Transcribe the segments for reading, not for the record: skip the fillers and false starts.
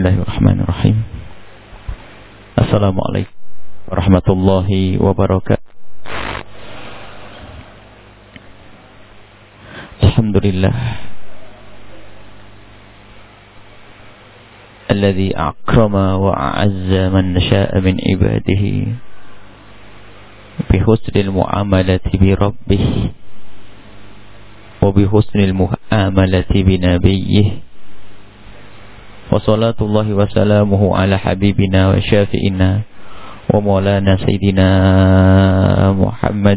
Bismillahirrahmanirrahim. Assalamualaikum warahmatullahi wabarakatuh. Alhamdulillah alladzi akrama wa a'azza man nasha'a min ibadihi bi husnil mu'amalati bi rabbih wa bi husnil mu'amalati bi nabiyyih. Wa salatullahi wa salamuhu ala habibina wa syafi'ina wa maulana sayyidina Muhammad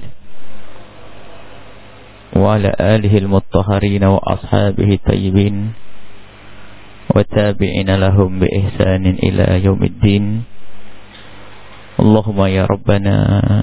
wa ala alihi al-muttahharin wa ashabihi tayyibin wa tabi'ina lahum bi ihsanin ila yaumiddin. Allahumma ya rabbana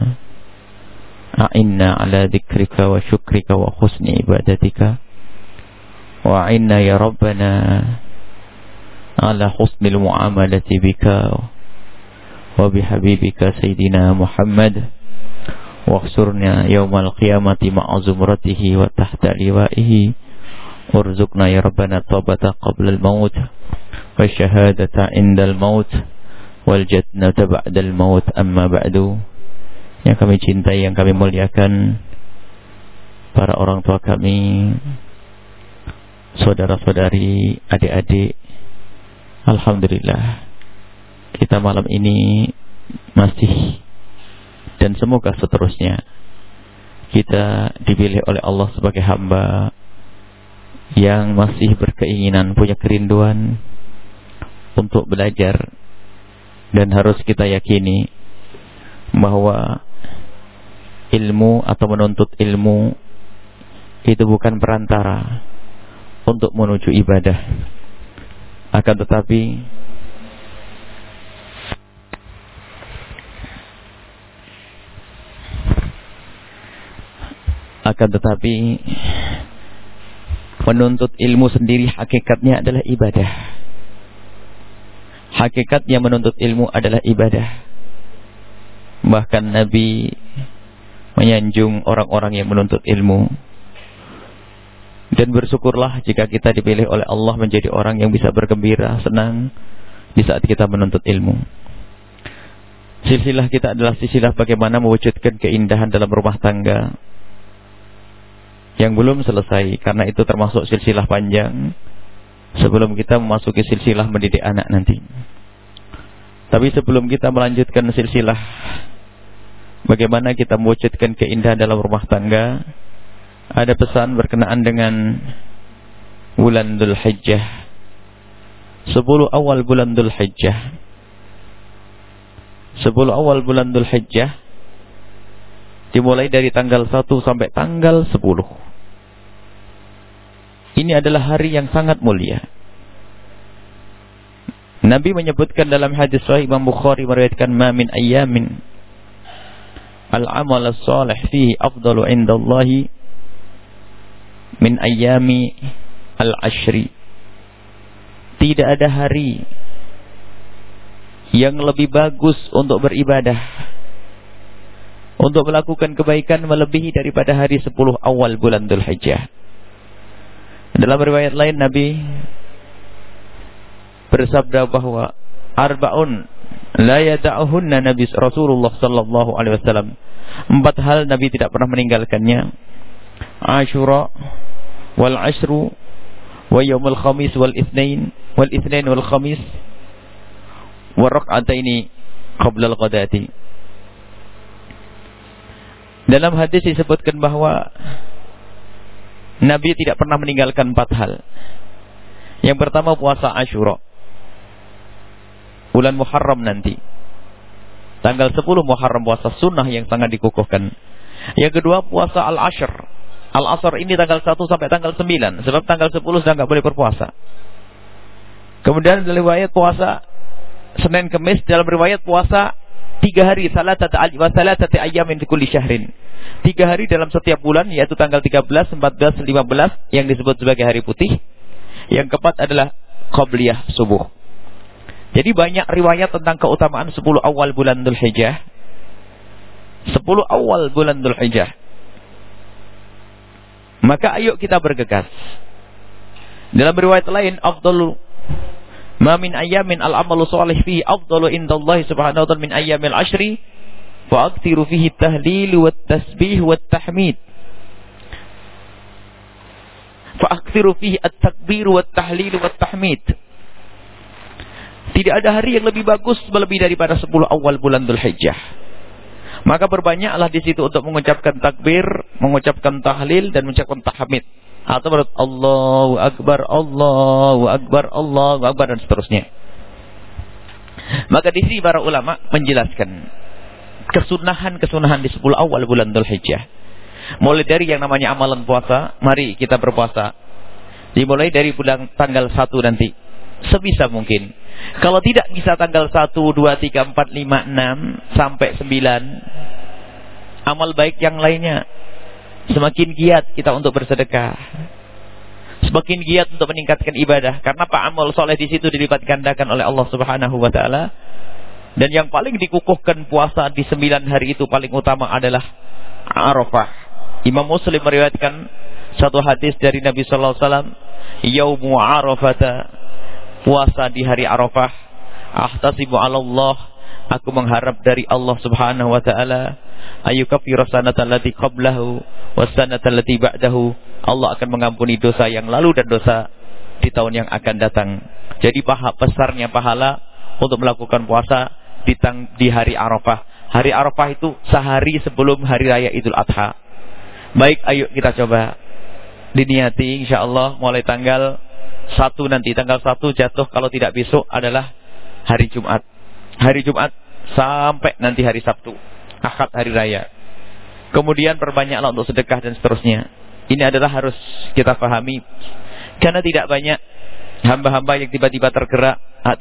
a'inna ala dzikrika wa syukrika wa husni ibadatika wa a'inna ya rabbana ala husnil mu'amalati bika wa bihabibika sayyidina Muhammad wa khsurna yawmal qiyamati ma'a zumratihi wa tahta liwa'ihi urzuqna ya rabbana taubata qabla al-maut wa syahadata indal maut wal jannata ba'dal maut. Amma ba'du. Yang kami cintai, yang kami muliakan, para orang tua kami, saudara-saudari, adik-adik, alhamdulillah kita malam ini masih dan semoga seterusnya kita dipilih oleh Allah sebagai hamba yang masih berkeinginan, punya kerinduan untuk belajar. Dan harus kita yakini bahwa ilmu atau menuntut ilmu itu bukan perantara untuk menuju ibadah. Akan tetapi menuntut ilmu sendiri hakikatnya adalah ibadah. Hakikatnya menuntut ilmu adalah ibadah. Bahkan Nabi menyanjung orang-orang yang menuntut ilmu. Dan bersyukurlah jika kita dipilih oleh Allah menjadi orang yang bisa bergembira, senang di saat kita menuntut ilmu. Silsilah kita adalah silsilah bagaimana mewujudkan keindahan dalam rumah tangga yang belum selesai, karena itu termasuk silsilah panjang sebelum kita memasuki silsilah mendidik anak nanti. Tapi sebelum kita melanjutkan silsilah bagaimana kita mewujudkan keindahan dalam rumah tangga, ada pesan berkenaan dengan bulan Dzul Hijjah. 10 awal bulan Dzul Hijjah. 10 awal bulan Dzul Hijjah dimulai dari tanggal 1 sampai tanggal 10. Ini adalah hari yang sangat mulia. Nabi menyebutkan dalam hadis sahih, Imam Bukhari meriwayatkan, ma min ayyamin al-amal as-salih fihi afdalu indallahi min ayyami al-ashri. Tidak ada hari yang lebih bagus untuk beribadah, untuk melakukan kebaikan melebihi daripada hari 10 awal bulan Dzul Hijjah. Dalam riwayat lain Nabi bersabda bahwa arba'un la yada'uhunna Nabi Rasulullah sallallahu alaihi wasallam. 4 hal Nabi tidak pernah meninggalkannya. Asyura wal ashru wa yaumul khamis wal itsnain wal khamis wa rak'ataini qabla al-ghadati. Dalam hadis disebutkan bahwa Nabi tidak pernah meninggalkan 4 hal. Yang pertama puasa Asyura, bulan Muharram nanti, tanggal 10 Muharram, puasa sunnah yang sangat dikukuhkan. Yang kedua puasa Al-Ashr. Al-Asr ini tanggal 1 sampai tanggal 9, sebab tanggal 10 sudah tidak boleh berpuasa. Kemudian dalam riwayat puasa Senin Kemis, dalam riwayat puasa 3 hari, salatati ayyamin fi kulli syahrin. 3 hari dalam setiap bulan, yaitu tanggal 13, 14, 15 yang disebut sebagai hari putih. Yang keempat adalah qabliyah subuh. Jadi banyak riwayat tentang keutamaan 10 awal bulan Dzul Hijjah. 10 awal bulan Dzul Hijjah. Maka ayo kita bergegas. Dalam riwayat lain, afdalu Ma min ayyamin al-amalu shalih fihi afdalu indallahi subhanahu wa ta'ala min ayyamil ashri wa aktsiru fihi at-tahlil wat tasbih wat tahmid. Fa aktsiru fihi at-takbir wat tahlil wat tahmid. Tidak ada hari yang lebih bagus lebih daripada 10 awal bulan Dzulhijjah. Maka berbanyaklah di situ untuk mengucapkan takbir, mengucapkan tahlil dan mengucapkan tahmid. Atau berkata Allahu Akbar, Allahu Akbar, Allahu Akbar dan seterusnya. Maka di sini para ulama menjelaskan kesunahan-kesunahan di 10 awal bulan Dzulhijjah. Mulai dari yang namanya amalan puasa, mari kita berpuasa. Dimulai dari bulan tanggal 1 nanti. Sebisa mungkin. Kalau tidak bisa tanggal 1, 2, 3, 4, 5, 6 sampai 9, amal baik yang lainnya. Semakin giat kita untuk bersedekah. Semakin giat untuk meningkatkan ibadah. Karena pak amal soleh di situ dilipat gandakan oleh Allah Subhanahu wa taala. Dan yang paling dikukuhkan puasa di 9 hari itu paling utama adalah Arafah. Imam Muslim meriwayatkan satu hadis dari Nabi sallallahu alaihi wasallam, "Yaumu Arafata," puasa di hari Arafah. "Ahtasibu 'ala Allah," aku mengharap dari Allah Subhanahu wa taala, "ayyukaffiru sanata allati qablahu was sanata allati ba'dahu." Allah akan mengampuni dosa yang lalu dan dosa di tahun yang akan datang. Jadi besarnya pahala untuk melakukan puasa di hari Arafah. Hari Arafah itu sehari sebelum hari raya Idul Adha. Baik, ayo kita coba diniati insyaallah mulai tanggal 1 nanti. Tanggal 1 jatuh kalau tidak besok adalah hari Jumat. Hari Jumat sampai nanti hari Sabtu, Ahad hari raya. Kemudian perbanyaklah untuk sedekah dan seterusnya. Ini adalah harus kita pahami. Karena tidak banyak hamba-hamba yang tiba-tiba tergerak.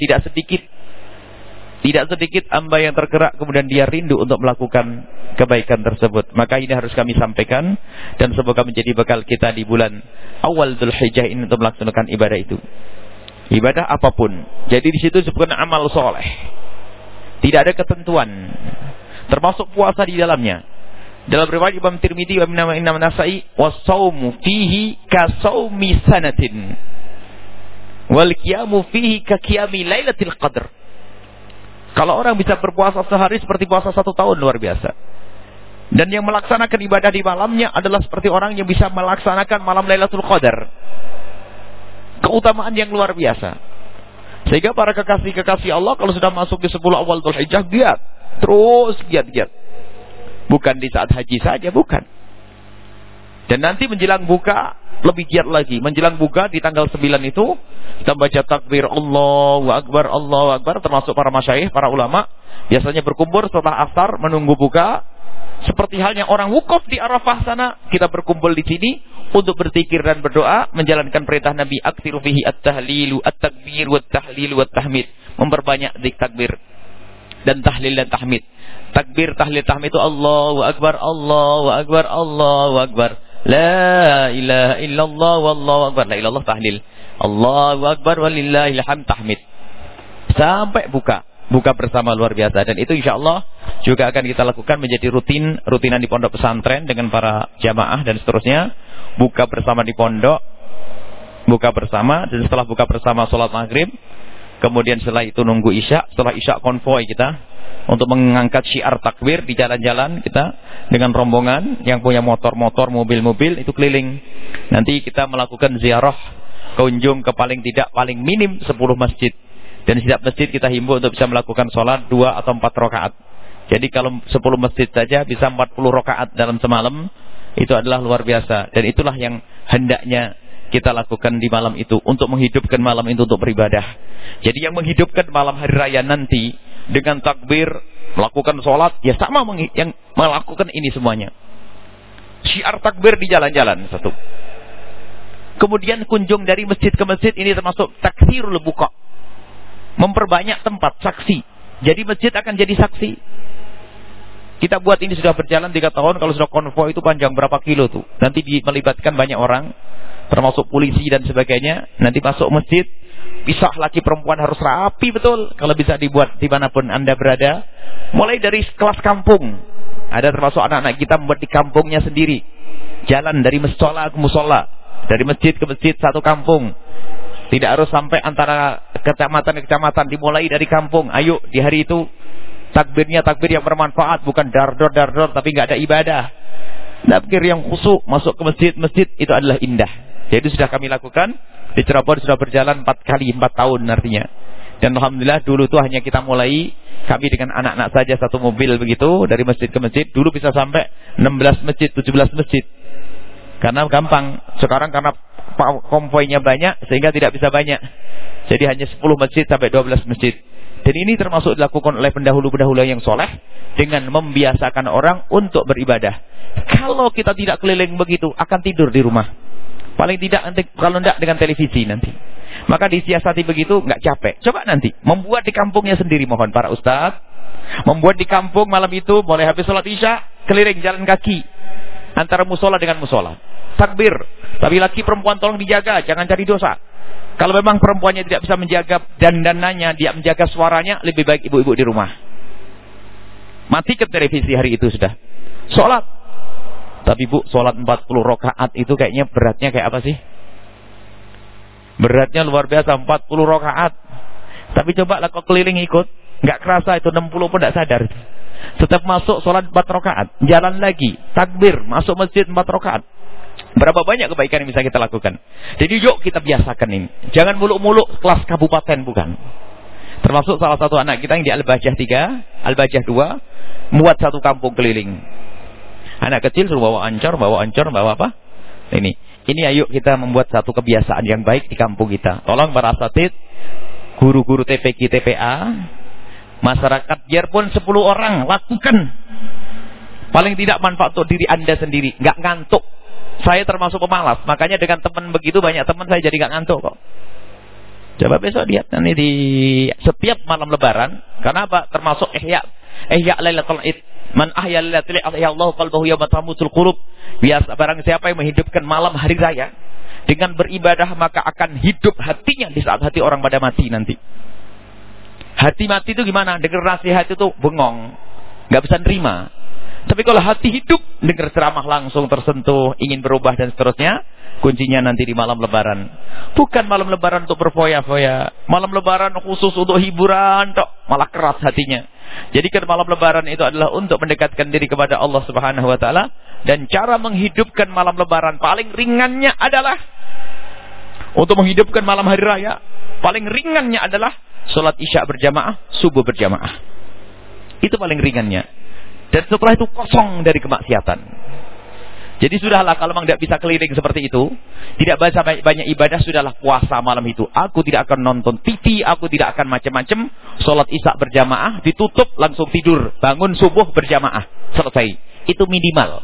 Tidak sedikit hamba yang tergerak kemudian dia rindu untuk melakukan kebaikan tersebut. Maka ini harus kami sampaikan dan semoga menjadi bekal kita di bulan awal Dzulhijjah ini untuk melaksanakan ibadah itu. Ibadah apapun. Jadi di situ disebutkan amal soleh. Tidak ada ketentuan. Termasuk puasa di dalamnya. Dalam riwayat Imam Tirmidzi wa Imam Nasa'i, "Was-shaumu fihi ka-shaumi sanatin. Wal qiyamu fihi ka qiyami lailatul qadr." Kalau orang bisa berpuasa sehari seperti puasa 1 tahun, luar biasa. Dan yang melaksanakan ibadah di malamnya adalah seperti orang yang bisa melaksanakan malam Lailatul Qadar. Keutamaan yang luar biasa. Sehingga para kekasih-kekasih Allah kalau sudah masuk di 10 awal Dzulhijjah, giat. Terus giat-giat. Bukan di saat haji saja, bukan. Dan nanti menjelang buka lebih giat lagi. Menjelang buka di tanggal 9 itu kita baca takbir Allahu Akbar, Allahu Akbar. Termasuk para masyayikh, para ulama biasanya berkumpul setelah asar menunggu buka. Seperti halnya orang wukuf di Arafah sana, kita berkumpul di sini untuk berzikir dan berdoa, menjalankan perintah Nabi, aktsiru fihi at-tahlilu at-takbir wat-tahlilu wat-tahmid. Memperbanyak zikir takbir dan tahlil dan tahmid. Takbir, tahlil, tahmid itu Allahu Akbar, Allahu Akbar, Allahu Akbar. La ilaha illallah wallahu akbar. La ilallah tahlil. Allahu Akbar walillahil hamd tahmid. Sampai buka bersama luar biasa. Dan itu insyaallah juga akan kita lakukan menjadi rutinan di pondok pesantren dengan para jamaah dan seterusnya. Buka bersama di pondok, buka bersama, dan setelah buka bersama sholat maghrib, kemudian setelah itu nunggu isya. Setelah isya konvoi kita untuk mengangkat syiar takbir di jalan-jalan kita dengan rombongan yang punya motor-motor, mobil-mobil itu keliling. Nanti kita melakukan ziarah, kunjung ke paling minim 10 masjid. Dan setiap masjid kita himbau untuk bisa melakukan sholat 2 atau 4 rakaat. Jadi kalau 10 masjid saja bisa 40 rakaat dalam semalam, itu adalah luar biasa. Dan itulah yang hendaknya kita lakukan di malam itu, untuk menghidupkan malam itu untuk beribadah. Jadi yang menghidupkan malam hari raya nanti dengan takbir, melakukan sholat, ya sama yang melakukan ini semuanya. Syiar takbir di jalan-jalan satu. Kemudian kunjung dari masjid ke masjid, ini termasuk taksirul buqa. Memperbanyak tempat saksi. Jadi masjid akan jadi saksi. Kita buat ini sudah berjalan 3 tahun. Kalau sudah konvoi itu panjang berapa kilo tuh. Nanti melibatkan banyak orang, termasuk polisi dan sebagainya. Nanti masuk masjid, pisah laki perempuan harus rapi betul. Kalau bisa dibuat dimanapun Anda berada. Mulai dari kelas kampung. Ada termasuk anak-anak kita membuat di kampungnya sendiri. Jalan dari musola ke musola, dari masjid ke masjid satu kampung. Tidak harus sampai antara kecamatan ke kecamatan, dimulai dari kampung. Ayo di hari itu takbirnya takbir yang bermanfaat, bukan dar-dor tapi nggak ada ibadah. Takbir yang khusyuk, masuk ke masjid itu adalah indah. Jadi sudah kami lakukan di Cirebon, sudah berjalan 4 tahun artinya. Dan alhamdulillah dulu tuh hanya kita mulai, kami dengan anak-anak saja satu mobil begitu dari masjid ke masjid. Dulu bisa sampai 16 masjid, 17 masjid. Karena gampang. Sekarang karena konvoynya banyak sehingga tidak bisa banyak. Jadi hanya 10 masjid sampai 12 masjid. Dan ini termasuk dilakukan oleh pendahulu-pendahulu yang soleh dengan membiasakan orang untuk beribadah. Kalau kita tidak keliling begitu, akan tidur di rumah. Paling tidak nanti, kalau tidak dengan televisi nanti. Maka disiasati begitu, nggak capek. Coba nanti membuat di kampungnya sendiri, mohon para ustadz. Membuat di kampung malam itu, mulai habis sholat isya, keliling jalan kaki antara musola dengan musola. Takbir. Tapi laki perempuan tolong dijaga, jangan cari dosa. Kalau memang perempuannya tidak bisa menjaga dandanannya, dia menjaga suaranya, lebih baik ibu-ibu di rumah. Matikan televisi hari itu sudah. Sholat. Tapi bu, sholat 40 rakaat itu kayaknya beratnya kayak apa sih? Beratnya luar biasa, 40 rakaat. Tapi coba lah kau keliling ikut, nggak kerasa itu 60 pun tidak sadar. Tetap masuk sholat 4 rakaat, jalan lagi, takbir, masuk masjid 4 rakaat. Berapa banyak kebaikan yang bisa kita lakukan. Jadi yuk kita biasakan ini. Jangan muluk-muluk kelas kabupaten, bukan. Termasuk salah satu anak kita yang di Al-Bajah 3, Al-Bajah 2, muat satu kampung keliling. Anak kecil suruh bawa ancor, bawa apa? Ini ayo kita membuat satu kebiasaan yang baik di kampung kita. Tolong para asatid, guru-guru TPQ, TPA, masyarakat, biarpun 10 orang, lakukan. Paling tidak manfaat untuk diri Anda sendiri, nggak ngantuk. Saya termasuk pemalas, makanya dengan teman begitu banyak teman saya jadi nggak ngantuk kok. Coba besok lihat nanti di setiap malam Lebaran, karena apa? Termasuk ihya lailatul id. Man ahya lailatul id, ahya Allahu qalbahu yawma tamutul qulub. Biasa barang siapa yang menghidupkan malam hari raya dengan beribadah, maka akan hidup hatinya di saat hati orang pada mati nanti. Hati mati itu gimana? Dengar nasihat itu bengong, nggak bisa nerima. Tapi kalau hati hidup, dengar ceramah langsung tersentuh, ingin berubah dan seterusnya, kuncinya nanti di malam Lebaran. Bukan malam Lebaran untuk berfoya-foya, malam Lebaran khusus untuk hiburan, malah keras hatinya. Jadi kan malam Lebaran itu adalah untuk mendekatkan diri kepada Allah Subhanahu Wa Taala. Dan cara menghidupkan malam Lebaran paling ringannya adalah untuk menghidupkan malam hari raya. Paling ringannya adalah sholat isya berjamaah, subuh berjamaah. Itu paling ringannya. Dan setelah itu kosong dari kemaksiatan. Jadi sudahlah, kalau memang tidak bisa keliling seperti itu, tidak bisa banyak ibadah, sudahlah puasa malam itu. Aku tidak akan nonton TV, aku tidak akan macam-macam. Sholat isya berjamaah, ditutup, langsung tidur. Bangun subuh berjamaah, selesai. Itu minimal.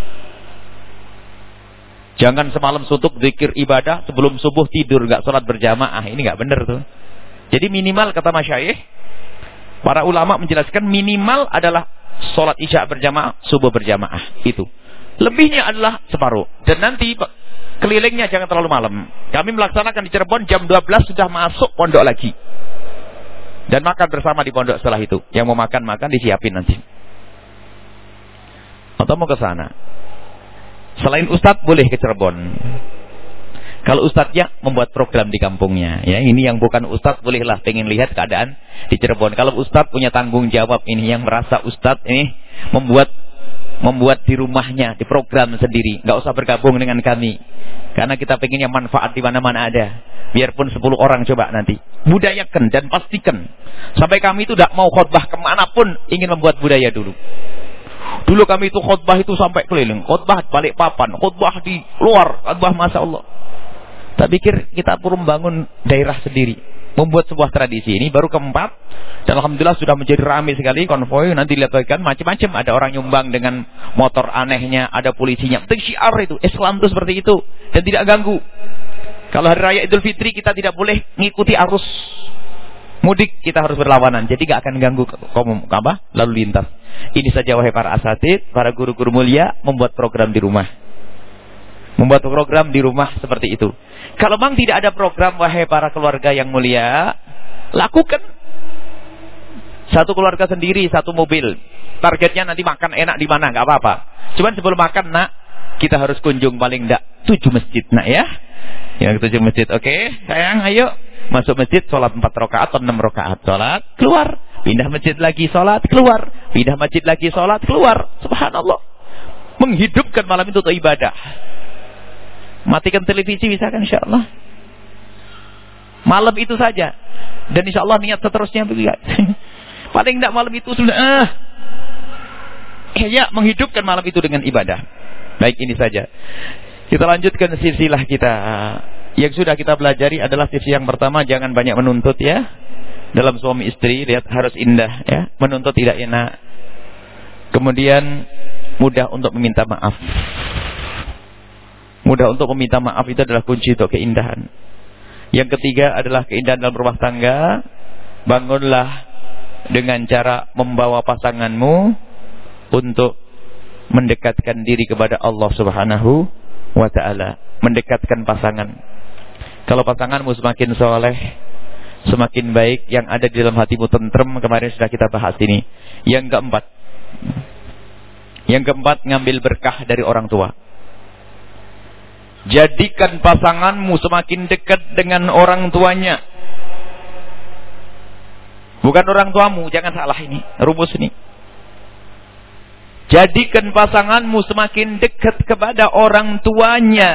Jangan semalam suntuk zikir ibadah, sebelum subuh tidur, nggak sholat berjamaah. Ini nggak benar tuh. Jadi minimal, kata masyayikh, para ulama menjelaskan minimal adalah sholat isya berjamaah, subuh berjamaah. Itu. Lebihnya adalah separuh. Dan nanti kelilingnya jangan terlalu malam. Kami melaksanakan di Cirebon jam 12 sudah masuk pondok lagi. Dan makan bersama di pondok setelah itu. Yang mau makan disiapin nanti. Atau mau ke sana. Selain ustadz boleh ke Cirebon. Kalau ustadznya membuat program di kampungnya, ya ini yang bukan ustadz bolehlah pengen lihat keadaan di Cirebon. Kalau ustadz punya tanggung jawab ini, yang merasa ustadz ini membuat di rumahnya, di program sendiri, nggak usah bergabung dengan kami, karena kita pengen yang manfaat di mana-mana ada. Biarpun 10 orang coba nanti budayakan dan pastikan. Sampai kami itu tidak mau khutbah kemanapun, ingin membuat budaya dulu. Dulu kami itu khutbah itu sampai keliling, khutbah balik papan, khutbah di luar, khutbah masya Allah. Tak pikir kita perlu membangun daerah sendiri, membuat sebuah tradisi. Ini baru keempat, dan alhamdulillah sudah menjadi ramai sekali konvoy. Nanti lihat kan macam-macam, ada orang nyumbang dengan motor anehnya, ada polisinya. Itu syiar itu, Islam itu seperti itu, dan tidak ganggu. Kalau hari raya Idul Fitri kita tidak boleh mengikuti arus mudik, kita harus berlawanan. Jadi gak akan ganggu lalu lintas. Ini saja wahai para asatid, para guru-guru mulia, membuat program di rumah. Membuat program di rumah seperti itu. Kalau memang tidak ada program, wahai para keluarga yang mulia, lakukan. Satu keluarga sendiri, satu mobil. Targetnya nanti makan enak di mana, nggak apa-apa. Cuman sebelum makan, nak, kita harus kunjung paling enggak 7 masjid, nak ya. Yang 7 masjid. Oke, sayang, ayo masuk masjid, sholat 4 rakaat atau 6 rakaat. Sholat, keluar. Pindah masjid lagi, sholat, keluar. Pindah masjid lagi, sholat, keluar. Subhanallah. Menghidupkan malam itu untuk ibadah. Matikan televisi bisa kan, insya Allah. Malam itu saja. Dan insya Allah niat seterusnya begitu. Paling tidak malam itu sudah ya, menghidupkan malam itu dengan ibadah. Baik, ini saja. Kita lanjutkan silsilah kita. Yang sudah kita pelajari adalah sisi yang pertama, jangan banyak menuntut ya. Dalam suami istri, lihat harus indah ya. Menuntut tidak enak. Kemudian mudah untuk meminta maaf. Mudah untuk meminta maaf itu adalah kunci untuk keindahan. Yang ketiga adalah keindahan dalam rumah tangga. Bangunlah dengan cara membawa pasanganmu untuk mendekatkan diri kepada Allah Subhanahu wa ta'ala. Mendekatkan pasangan. Kalau pasanganmu semakin soleh, semakin baik, yang ada di dalam hatimu tentrem, kemarin sudah kita bahas ini. Yang keempat, ngambil berkah dari orang tua. Jadikan pasanganmu semakin dekat dengan orang tuanya. Bukan orang tuamu, jangan salah ini, rumus ini. Jadikan pasanganmu semakin dekat kepada orang tuanya.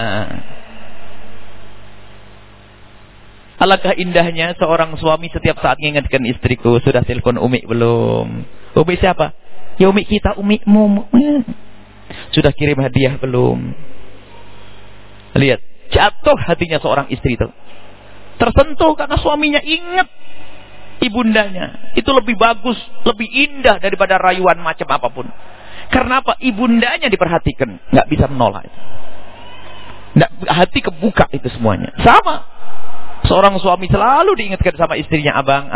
Alangkah indahnya seorang suami setiap saat mengingatkan istriku, sudah telepon Umi belum? Umi siapa? Ya Umi kita, Umimu. Sudah kirim hadiah belum? Lihat, jatuh hatinya seorang istri itu. Tersentuh karena suaminya ingat ibundanya. Itu lebih bagus, lebih indah daripada rayuan macam apapun. Karena apa? Ibundanya diperhatikan, nggak bisa menolak itu. Hati kebuka itu semuanya. Sama. Seorang suami selalu diingatkan sama istrinya, abang,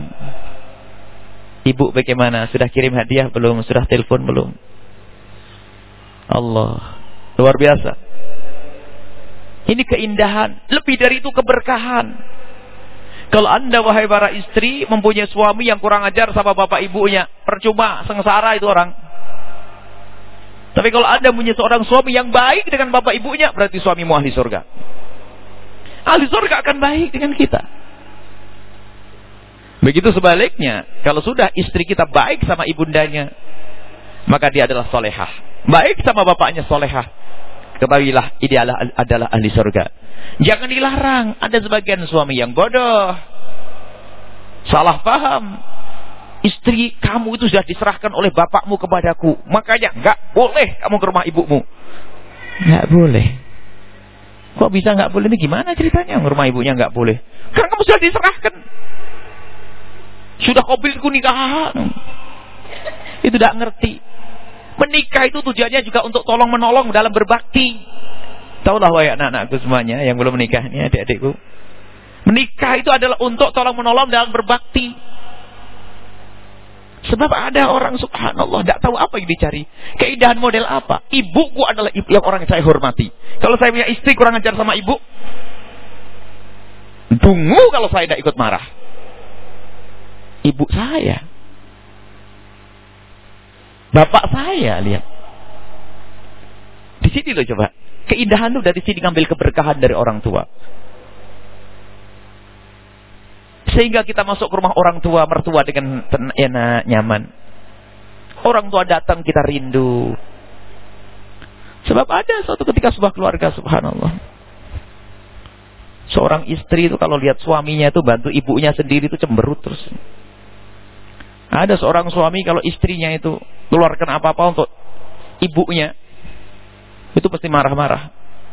ibu bagaimana? Sudah kirim hadiah belum? Sudah telepon belum? Allah, luar biasa. Ini keindahan. Lebih dari itu keberkahan. Kalau anda wahai para istri mempunyai suami yang kurang ajar sama bapak ibunya, percuma, sengsara itu orang. Tapi kalau anda punya seorang suami yang baik dengan bapak ibunya, berarti suamimu ahli surga. Ahli surga akan baik dengan kita. Begitu sebaliknya, kalau sudah istri kita baik sama ibundanya, maka dia adalah solehah. Baik sama bapaknya solehah. Ketahuilah ideal adalah ahli surga. Jangan dilarang. Ada sebagian suami yang bodoh, salah paham. Istri kamu itu sudah diserahkan oleh bapakmu kepadaku, makanya nggak boleh kamu ke rumah ibumu. Nggak boleh. Kok bisa nggak boleh? Ini gimana ceritanya? Ke rumah ibunya nggak boleh. Karena kamu sudah diserahkan. Sudah qabilku nikah. Itu tidak ngerti. Menikah itu tujuannya juga untuk tolong menolong dalam berbakti. Taulah wahai anak-anakku semuanya yang belum menikah ini, adik-adikku. Menikah itu adalah untuk tolong menolong dalam berbakti. Sebab ada orang subhanallah tidak tahu apa yang dicari. Keindahan model apa? Ibuku adalah ibu yang orang saya hormati. Kalau saya punya istri kurang ajar sama ibu, tunggu kalau saya tidak ikut marah. Ibu saya, bapak saya, lihat. Di sini loh coba. Keindahan itu dari sini ngambil keberkahan dari orang tua. Sehingga kita masuk ke rumah orang tua, mertua dengan enak, nyaman. Orang tua datang kita rindu. Sebab ada suatu ketika sebuah keluarga, subhanallah. Seorang istri itu kalau lihat suaminya itu bantu ibunya sendiri itu cemberut terus. Ada seorang suami kalau istrinya itu keluarkan apa-apa untuk ibunya, itu pasti marah-marah.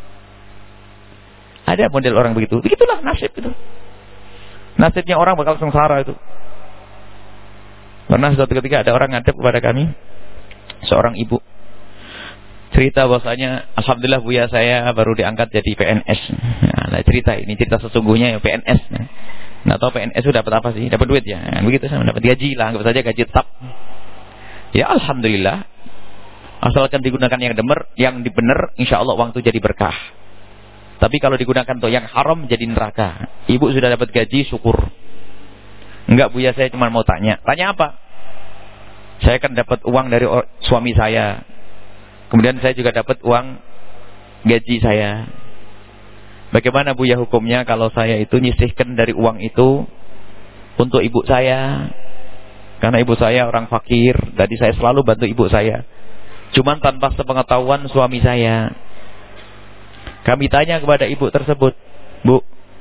Ada model orang begitu. Begitulah nasib itu. Nasibnya orang bakal sengsara itu. Pernah suatu ketika ada orang ngadep kepada kami, seorang ibu cerita bahwasanya alhamdulillah buya saya baru diangkat jadi PNS. Nah, cerita ini cerita sesungguhnya ya PNS. Nggak tahu PNS itu dapat apa sih? Dapat duit ya. Begitu saya dapat gaji lah, anggap saja gaji tetap. Ya alhamdulillah. Asalkan digunakan yang benar, insya Allah uang itu jadi berkah. Tapi kalau digunakan untuk yang haram jadi neraka. Ibu sudah dapat gaji, syukur. Enggak buya, saya cuma mau tanya. Tanya apa? Saya kan dapat uang dari suami saya. Kemudian saya juga dapat uang gaji saya. Bagaimana Buya hukumnya kalau saya itu nyisihkan dari uang itu untuk ibu saya? Karena ibu saya orang fakir, jadi saya selalu bantu ibu saya. Cuman tanpa sepengetahuan suami saya. Kami tanya kepada ibu tersebut, Bu,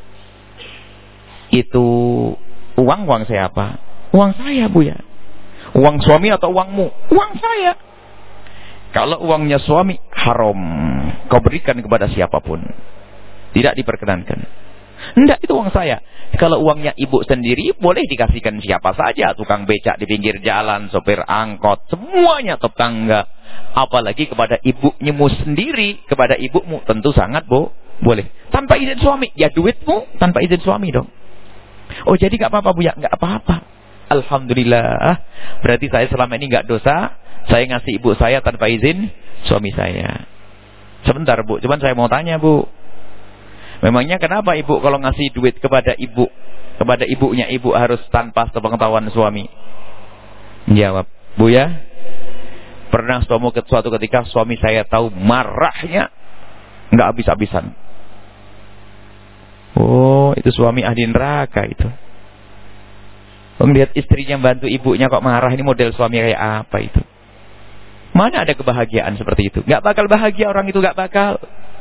itu uang saya apa? Uang saya, Buya. Uang suami atau uangmu? Uang saya. Kalau uangnya suami, haram kau berikan kepada siapapun. Tidak diperkenankan. Enggak, itu uang saya. Kalau uangnya ibu sendiri, boleh dikasihkan siapa saja. Tukang becak di pinggir jalan, sopir angkot, semuanya tetangga. Apalagi kepada ibumu sendiri, kepada ibumu, tentu sangat boleh. Tanpa izin suami, ya duitmu tanpa izin suami dong. Oh jadi gak apa-apa Buya? Gak apa-apa. Alhamdulillah. Berarti saya selama ini gak dosa. Saya ngasih ibu saya tanpa izin suami saya. Sebentar Bu, cuman saya mau tanya Bu. Memangnya kenapa ibu kalau ngasih duit kepada ibunya ibu harus tanpa sepengetahuan suami? Jawab, Buya, pernah suatu ketika suami saya tahu marahnya nggak habis-habisan. Oh, itu suami ahli neraka itu. Melihat istrinya bantu ibunya kok marah, ini model suami kayak apa itu? Mana ada kebahagiaan seperti itu? Nggak bakal bahagia orang itu, nggak bakal.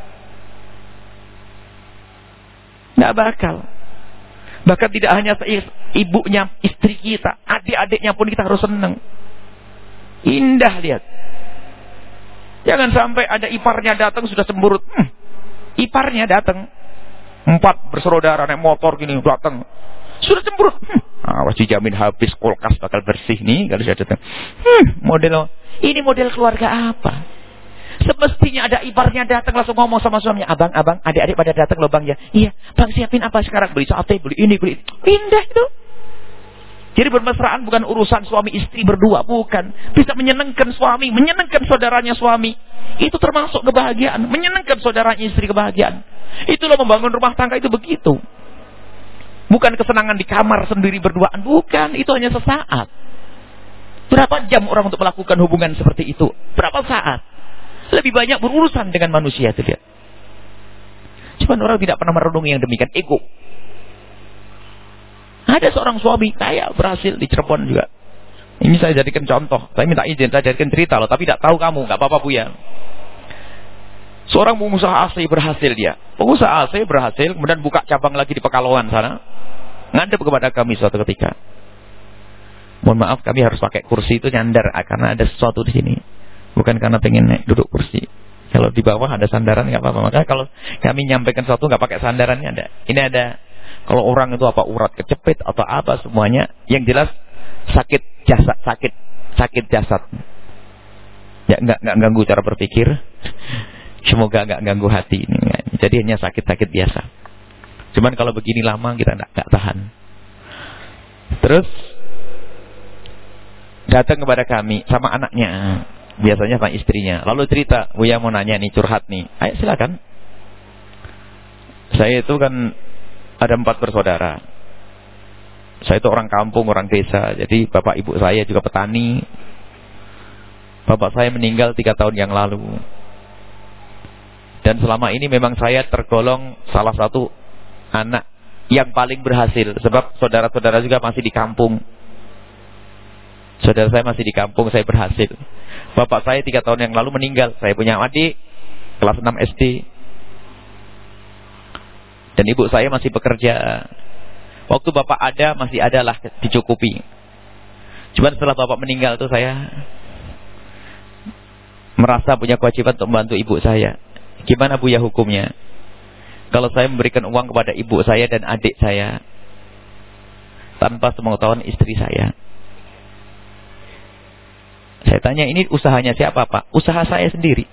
Nggak bakal. Bahkan tidak hanya ibunya, istri kita, adik-adiknya pun kita harus senang. Indah lihat. Jangan sampai ada iparnya datang sudah cemburut. Iparnya datang. 4 bersaudara naik motor gini datang. Sudah cemburut. Awas dijamin habis, kulkas bakal bersih nih kalau sudah datang. Ini model keluarga apa? Semestinya ada iparnya datang langsung ngomong sama suaminya, abang, adik-adik pada datang loh bang ya. Iya, bang siapin apa sekarang? Beli sate, beli ini, beli itu. Indah itu. Jadi bermesraan bukan urusan suami istri berdua, bukan. Bisa menyenangkan suami, menyenangkan saudaranya suami. Itu termasuk kebahagiaan. Menyenangkan saudaranya istri kebahagiaan. Itulah membangun rumah tangga itu begitu. Bukan kesenangan di kamar sendiri berduaan, bukan. Itu hanya sesaat. Berapa jam orang untuk melakukan hubungan seperti itu? Berapa saat? Lebih banyak berurusan dengan manusia itu lihat. Cuman orang tidak pernah merenungi yang demikian, ego. Ada seorang suami kaya berhasil di Cirebon juga. Ini saya jadikan contoh. Saya minta izin, saya jadikan cerita loh, tapi tidak tahu kamu, nggak apa-apa Buya. Seorang pengusaha AC berhasil dia. Pengusaha AC berhasil, kemudian buka cabang lagi di Pekalongan sana. Ngadep kepada kami suatu ketika. Mohon maaf, kami harus pakai kursi itu nyandar karena ada sesuatu di sini. Bukan karena pengen duduk kursi. Kalau di bawah ada sandaran nggak apa-apa. Makanya kalau kami nyampaikan sesuatu nggak pakai sandarannya ada. Ini ada. Kalau orang itu apa urat kecepit atau apa semuanya, yang jelas sakit jasad. Ya nggak ganggu cara berpikir. Semoga nggak ganggu hati ini. Jadi hanya sakit biasa. Cuman kalau begini lama kita nggak tahan. Terus datang kepada kami sama anaknya. Biasanya sama istrinya. Lalu cerita, Buya mau nanya nih, curhat nih. Ayo silakan. Saya itu kan ada 4 bersaudara. Saya itu orang kampung, orang desa. Jadi bapak ibu saya juga petani. Bapak saya meninggal 3 tahun yang lalu. Dan selama ini memang saya tergolong salah satu anak yang paling berhasil. Sebab saudara-saudara juga masih di kampung. Saudara saya masih di kampung, saya berhasil. Bapak saya 3 tahun yang lalu meninggal. Saya punya adik kelas 6 SD. Dan ibu saya masih bekerja. Waktu bapak ada, masih ada lah dicukupi. Cuma setelah bapak meninggal itu saya merasa punya kewajiban untuk membantu ibu saya. Gimana Buya hukumnya? Kalau saya memberikan uang kepada ibu saya dan adik saya tanpa sepengetahuan istri saya. Saya tanya, ini usahanya siapa Pak? Usaha saya sendiri.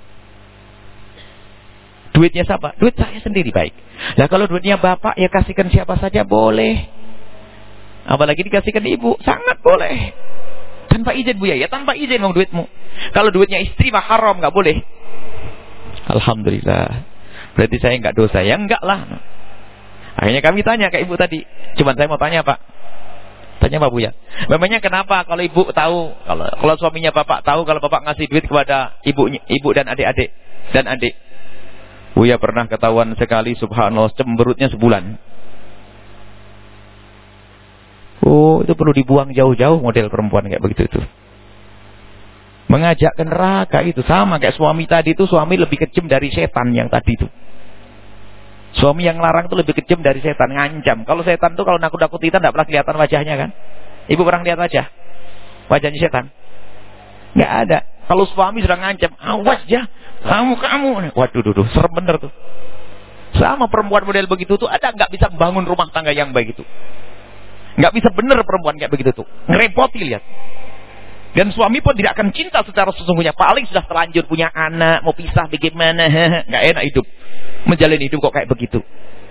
Duitnya siapa? Duit saya sendiri, baik. Nah kalau duitnya bapak, ya kasihkan siapa saja boleh. Apalagi dikasihkan ibu, sangat boleh. Tanpa izin Buya, ya tanpa izin mau duitmu. Kalau duitnya istri mah haram, nggak boleh. Alhamdulillah. Berarti saya nggak dosa, ya enggak lah. Akhirnya kami tanya ke ibu tadi. Cuman saya mau tanya Pak. Tanya Pak Buya. Memangnya kenapa kalau ibu tahu, kalau suaminya bapak tahu kalau bapak ngasih duit kepada ibu dan adik-adik dan adik. Buya pernah ketahuan sekali, subhanallah, cemberutnya sebulan. Oh, itu perlu dibuang jauh-jauh model perempuan kayak begitu itu. Mengajak ke neraka itu sama kayak suami tadi itu, suami lebih kejam dari setan yang tadi itu. Suami yang larang itu lebih kejam dari setan, ngancam. Kalau setan itu kalau nakut-nakut kita tidak pernah kelihatan wajahnya kan? Ibu pernah lihat wajahnya setan? Nggak ada. Kalau suami sudah ngancam, awas ya, kamu. Waduh, serem bener tuh. Sama perempuan model begitu tuh ada nggak bisa bangun rumah tangga yang baik itu. Nggak bisa bener perempuan kayak begitu tuh. Ngerepoti lihat. Dan suami pun tidak akan cinta secara sesungguhnya. Paling sudah terlanjur punya anak, mau pisah bagaimana, nggak enak hidup. Menjalani hidup kok kayak begitu.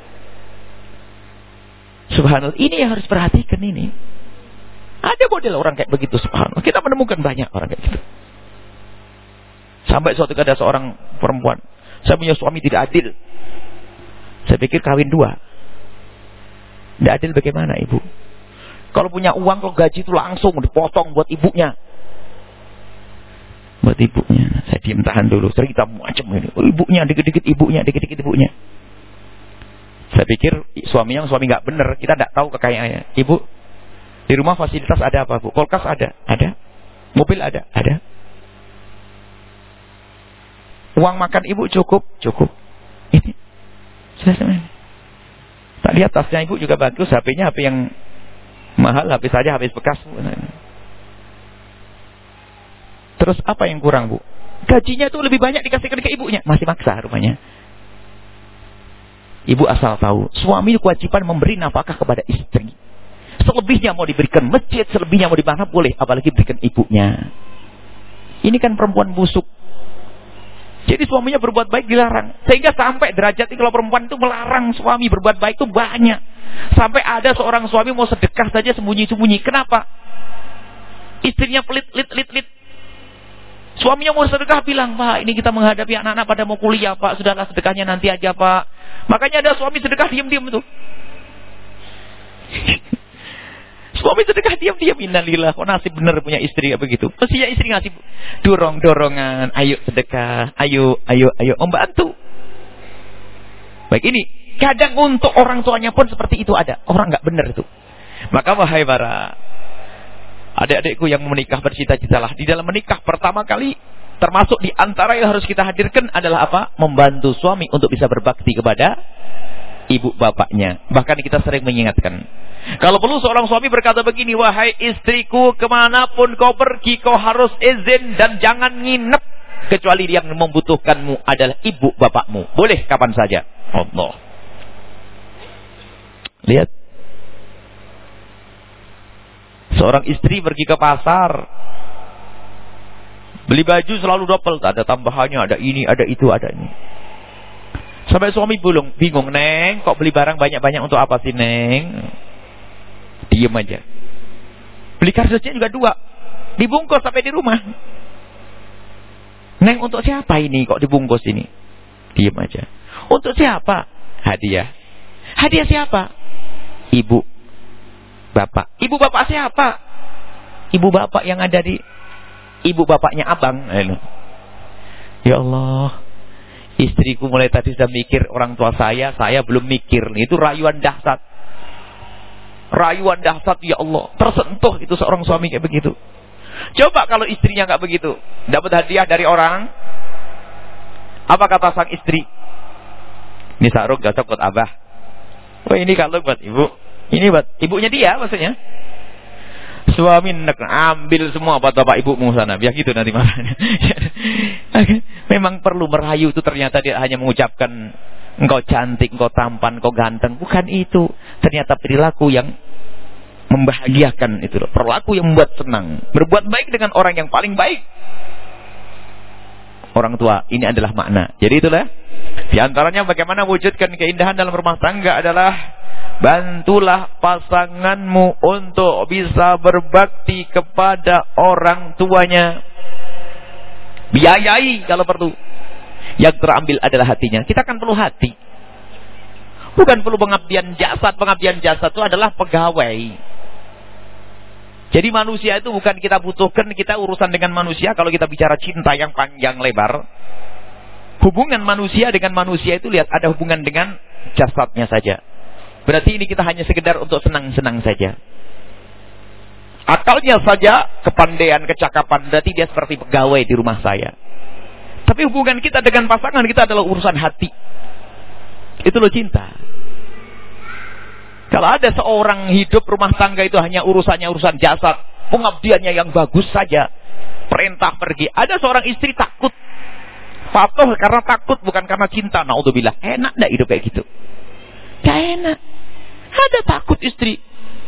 Subhanallah, ini yang harus perhatikan ini. Ada model orang kayak begitu, subhanallah. Kita menemukan banyak orang kayak gitu. Sampai suatu ketika ada seorang perempuan, saya punya suami tidak adil. Saya pikir kawin 2. Tidak adil bagaimana ibu? Kalau punya uang, kalau gaji itu langsung dipotong buat ibunya. Buat ibunya. Saya diam tahan dulu. Cerita macam ini. Oh, ibunya, dikit-dikit ibunya. Saya pikir suami nggak benar. Kita tidak tahu kekayaannya. Ibu, di rumah fasilitas ada apa bu? Kulkas ada? Ada. Mobil ada? Ada. Uang makan ibu cukup? Cukup. Ini. Tak lihat tasnya ibu juga bagus. HP-nya HP yang mahal. HP saja habis bekas. Terus apa yang kurang bu? Gajinya itu lebih banyak dikasihkan ke ibunya. Masih maksa rumahnya. Ibu asal tahu. Suami kewajiban memberi nafkah kepada istri. Selebihnya mau diberikan masjid. Selebihnya mau dimana boleh. Apalagi berikan ibunya. Ini kan perempuan busuk. Jadi suaminya berbuat baik dilarang. Sehingga sampai derajat itu kalau perempuan itu melarang suami berbuat baik itu banyak. Sampai ada seorang suami mau sedekah saja sembunyi-sembunyi. Kenapa? Istrinya pelit. Suaminya mau sedekah bilang, Pak, ini kita menghadapi anak-anak pada mau kuliah, Pak. Sudahlah sedekahnya nanti aja, Pak. Makanya ada suami sedekah diam-diam itu. Suami sedekah diam-diam. Innalillah, kok nasib bener punya istri kayak begitu. Mestinya istri ngasih dorongan, ayo sedekah, ayo membantu. Baik, ini kadang untuk orang tuanya pun seperti itu ada. Orang nggak benar itu. Maka wahai para adik-adikku yang menikah, bercita-citalah di dalam menikah pertama kali, termasuk di antara yang harus kita hadirkan adalah apa? Membantu suami untuk bisa berbakti kepada ibu bapaknya. Bahkan kita sering mengingatkan. Kalau perlu seorang suami berkata begini, wahai istriku, kemanapun kau pergi, kau harus izin dan jangan nginep. Kecuali yang membutuhkanmu adalah ibu bapakmu. Boleh kapan saja. Allah. Lihat. Seorang istri pergi ke pasar. Beli baju selalu double. Ada tambahannya, ada ini, ada itu, ada ini. Sampai suami bingung, Neng, kok beli barang banyak-banyak untuk apa sih, Neng? Diam aja. Beli kardusnya juga 2. Dibungkus sampai di rumah. Neng, untuk siapa ini kok dibungkus ini? Diam aja. Untuk siapa? Hadiah. Hadiah siapa? Ibu bapak. Ibu bapak siapa? Ibu bapak yang ada di ibu bapaknya abang. Ya Allah. Istriku mulai tadi sudah mikir orang tua saya belum mikir. Itu rayuan dahsyat. Rayuan dahsyat, ya Allah. Tersentuh itu seorang suami kayak begitu. Coba kalau istrinya nggak begitu, dapat hadiah dari orang, apa kata sang istri? Ini sarung cocok buat abah. Oh, ini kalung buat ibu. Ini buat ibunya dia maksudnya. Suami ambil semua buat bapak ibumu sana. Biar gitu nanti marahnya. Memang perlu merayu itu, ternyata dia hanya mengucapkan engkau cantik, engkau tampan, engkau ganteng. Bukan itu. Ternyata perilaku yang membahagiakan itu loh. Perilaku yang membuat senang. Berbuat baik dengan orang yang paling baik. Orang tua. Ini adalah makna. Jadi itulah. Di antaranya bagaimana wujudkan keindahan dalam rumah tangga adalah bantulah pasanganmu untuk bisa berbakti kepada orang tuanya. Biayai kalau perlu. Yang terambil adalah hatinya. Kita kan perlu hati. Bukan perlu pengabdian jasad. Pengabdian jasad itu adalah pegawai. Jadi manusia itu bukan kita butuhkan. Kita urusan dengan manusia. Kalau kita bicara cinta yang panjang lebar, Hubungan manusia dengan manusia itu lihat ada hubungan dengan jasadnya saja. Berarti ini kita hanya sekedar untuk senang-senang saja. Akalnya saja, kepandaian, kecakapan, berarti dia seperti pegawai di rumah saya. Tapi hubungan kita dengan pasangan kita adalah urusan hati. Itu loh cinta. Kalau ada seorang hidup rumah tangga itu hanya urusannya urusan jasad, pengabdiannya yang bagus saja, perintah pergi. Ada seorang istri takut, patuh karena takut bukan karena cinta. Naudzubillah. Enak enggak hidup kayak gitu? Gak enak. Ada takut istri.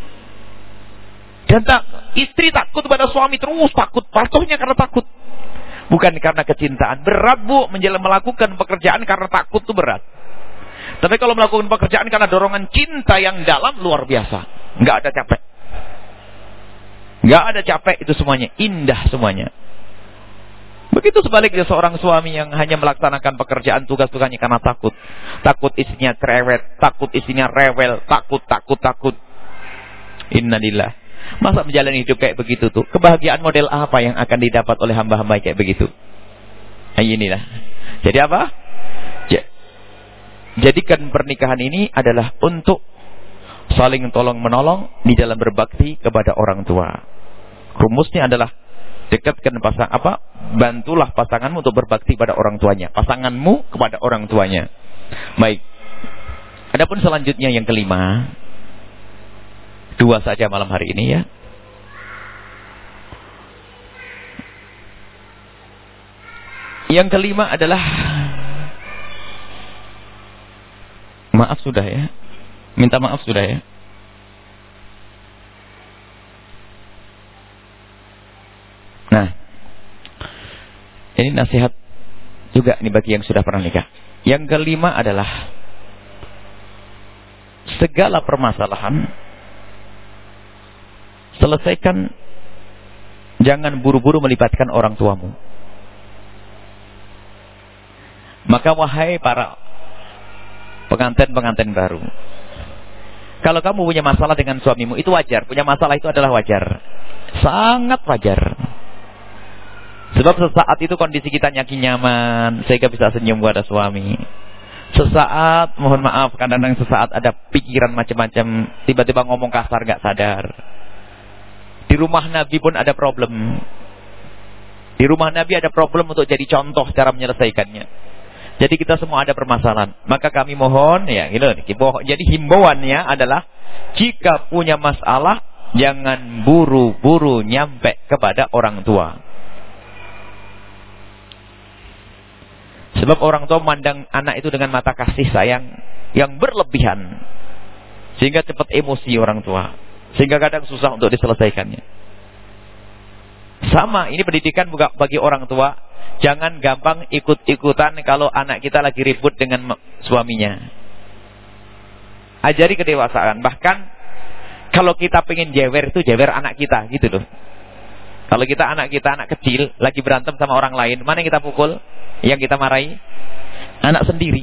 Dan istri takut pada suami terus takut, patuhnya karena takut. Bukan karena kecintaan. Berat bu, melakukan pekerjaan karena takut itu berat. Tapi kalau melakukan pekerjaan karena dorongan cinta yang dalam, luar biasa. Nggak ada capek. Nggak ada capek, itu semuanya indah semuanya. Begitu sebaliknya seorang suami yang hanya melaksanakan pekerjaan tugas-tugasnya karena takut. Takut istrinya cerewet, takut istrinya rewel, takut. Innalillah. Masa menjalani hidup kayak begitu tuh? Kebahagiaan model apa yang akan didapat oleh hamba-hamba kayak begitu? Nah, inilah. Jadi apa? Jadikan pernikahan ini adalah untuk saling tolong-menolong di dalam berbakti kepada orang tua. Rumusnya adalah dekatkan bantulah pasanganmu untuk berbakti pada orang tuanya. Pasanganmu kepada orang tuanya. Baik. Adapun selanjutnya yang kelima. 2 saja malam hari ini ya. Yang kelima adalah maaf sudah ya. Minta maaf sudah ya. Nah, ini nasihat juga nih bagi yang sudah pernah nikah. Yang kelima adalah segala permasalahan selesaikan, jangan buru-buru melibatkan orang tuamu. Maka wahai para pengantin-pengantin baru, kalau kamu punya masalah dengan suamimu, itu wajar. Punya masalah itu adalah wajar. Sangat wajar. Sebab sesaat itu kondisi kita nyaman, sehingga bisa senyum kepada suami. Sesaat, mohon maaf, kadang-kadang sesaat ada pikiran macam-macam, tiba-tiba ngomong kasar gak sadar. Di rumah Nabi pun ada problem. Di rumah Nabi ada problem untuk jadi contoh cara menyelesaikannya. Jadi kita semua ada permasalahan. Maka kami mohon, ya gitu. Jadi himbauannya adalah, jika punya masalah, jangan buru-buru nyampe kepada orang tua. Sebab orang tua memandang anak itu dengan mata kasih sayang yang berlebihan. Sehingga cepat emosi orang tua. Sehingga kadang susah untuk diselesaikannya. Sama, ini pendidikan juga bagi orang tua. Jangan gampang ikut-ikutan kalau anak kita lagi ribut dengan suaminya. Ajari kedewasaan. Bahkan kalau kita pengen jewer itu jewer anak kita gitu loh. Kalau anak kecil lagi berantem sama orang lain, mana yang kita pukul? Yang kita marahi? Anak sendiri.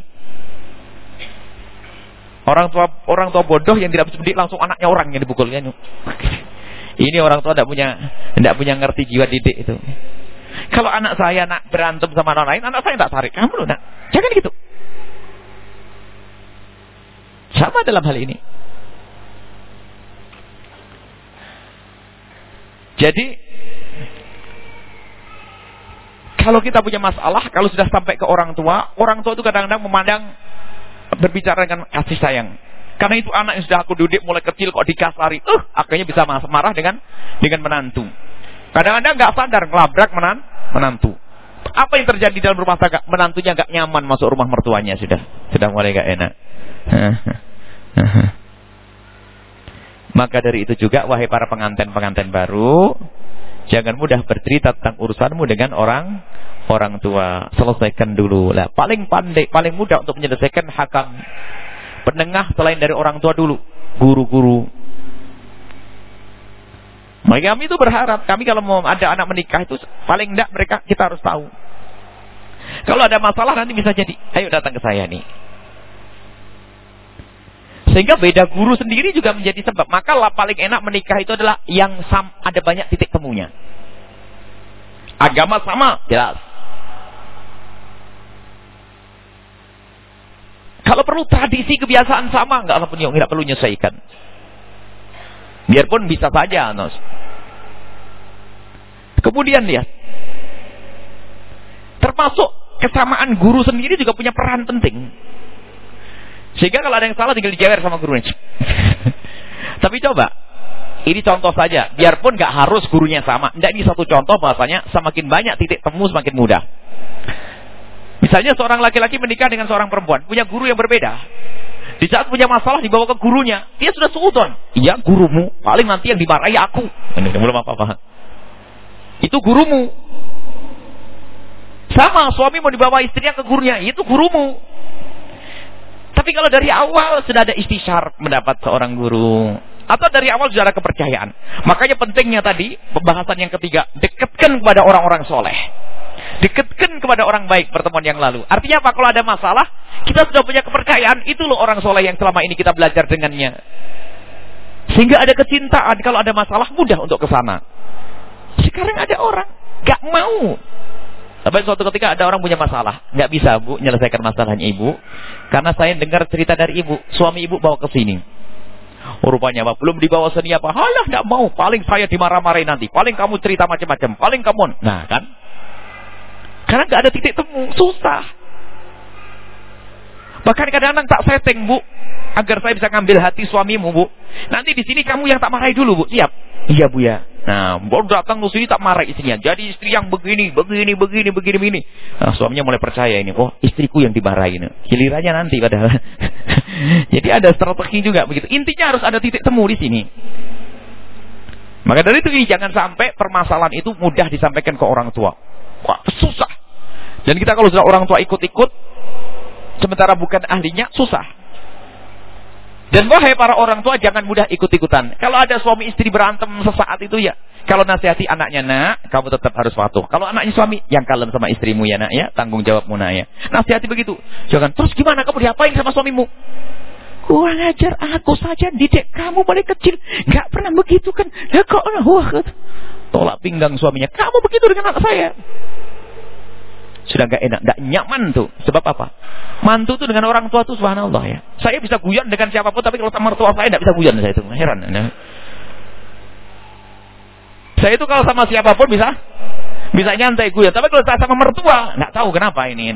Orang tua bodoh yang tidak bisa mendidik, langsung anaknya orang yang dipukul. Ini orang tua tidak punya ngerti jiwa didik itu. Kalau anak saya berantem sama orang lain, anak saya tidak tarik. Kamu loh nak, jangan gitu. Sama dalam hal ini. Jadi kalau kita punya masalah, kalau sudah sampai ke orang tua itu kadang-kadang memandang, berbicara dengan kasih sayang. Karena itu anak yang sudah aku didik mulai kecil kok dikasari, akhirnya bisa marah dengan menantu. Kadang-kadang nggak sadar ngelabrak menantu. Apa yang terjadi dalam rumah tangga? Menantunya nggak nyaman masuk rumah mertuanya, sudah mulai nggak enak. Maka dari itu juga, wahai para pengantin-pengantin baru, jangan mudah bercerita tentang urusanmu dengan orang tua. Selesaikan dulu. Lah, paling pandai, paling mudah untuk menyelesaikan hakam penengah selain dari orang tua dulu, guru-guru. Maka kami itu berharap, kami kalau mau ada anak menikah itu paling enggak kita harus tahu. Kalau ada masalah nanti bisa jadi, ayo datang ke saya nih. Sehingga beda guru sendiri juga menjadi sebab. Maka paling enak menikah itu adalah yang ada banyak titik temunya. Agama sama, jelas. Kalau perlu tradisi kebiasaan sama, nggak perlu menyesuaikan. Biarpun bisa saja. Kemudian lihat, termasuk kesamaan guru sendiri juga punya peran penting. Sehingga kalau ada yang salah tinggal dijewer sama gurunya. Tapi coba, ini contoh saja. Biarpun nggak harus gurunya sama. Nggak, ini satu contoh bahasanya semakin banyak titik temu semakin mudah. Misalnya seorang laki-laki menikah dengan seorang perempuan, punya guru yang berbeda. Di saat punya masalah dibawa ke gurunya, dia sudah suudon. Iya, gurumu. Paling nanti yang dimarahi aku. Ini belum apa-apa. Itu gurumu. Sama, suami mau dibawa istrinya ke gurunya, itu gurumu. Tapi kalau dari awal sudah ada istisyar mendapat seorang guru, atau dari awal sudah ada kepercayaan, makanya pentingnya tadi pembahasan yang ketiga, dekatkan kepada orang-orang soleh, dekatkan kepada orang baik pertemuan yang lalu. Artinya apa? Kalau ada masalah, kita sudah punya kepercayaan, itu loh orang soleh yang selama ini kita belajar dengannya, sehingga ada kecintaan. Kalau ada masalah mudah untuk ke sana. Sekarang ada orang gak mau. Sampai suatu ketika ada orang punya masalah, nggak bisa bu menyelesaikan masalahnya ibu, karena saya dengar cerita dari ibu, suami ibu bawa ke sini. Rupanya apa? Belum dibawa sini apa? Halah, nggak mau. Paling saya dimarah-marahin nanti. Paling kamu cerita macam-macam. Paling kamu. Nah kan? Karena nggak ada titik temu, susah. Bahkan kadang-kadang tak setting bu, agar saya bisa ngambil hati suamimu bu. Nanti di sini kamu yang tak marahi dulu bu, siap? Iya bu ya. Nah, baru datang ke sini tak marah istrinya. Jadi istri yang begini. Nah, suaminya mulai percaya ini. Oh, istriku yang dimarahin. Gilirannya nanti padahal. Jadi ada strategi juga begitu. Intinya harus ada titik temu di sini. Maka dari itu jangan sampai permasalahan itu mudah disampaikan ke orang tua. Wah, susah. Dan kita kalau sudah orang tua ikut-ikut, sementara bukan ahlinya, susah. Dan wahai para orang tua, jangan mudah ikut-ikutan. Kalau ada suami istri berantem sesaat itu ya, kalau nasihati anaknya, nak, kamu tetap harus patuh. Kalau anaknya suami, yang kalem sama istrimu ya nak ya, tanggung jawabmu nak ya. Nasihati begitu. Jangan, terus gimana kamu diapain sama suamimu? Kurang ajar, aku saja didik kamu paling kecil, gak pernah begitu kan? Ya kok, tolak pinggang suaminya. Kamu begitu dengan anak saya. Sudah gak enak, gak nyaman tuh. Sebab apa? Mantu tuh dengan orang tua tuh subhanallah ya. Saya bisa guyon dengan siapapun, tapi kalau sama mertua saya gak bisa guyon. Saya itu heran. Saya itu kalau sama siapapun bisa nyantai guyon. Tapi kalau saya sama mertua, gak tahu kenapa ini.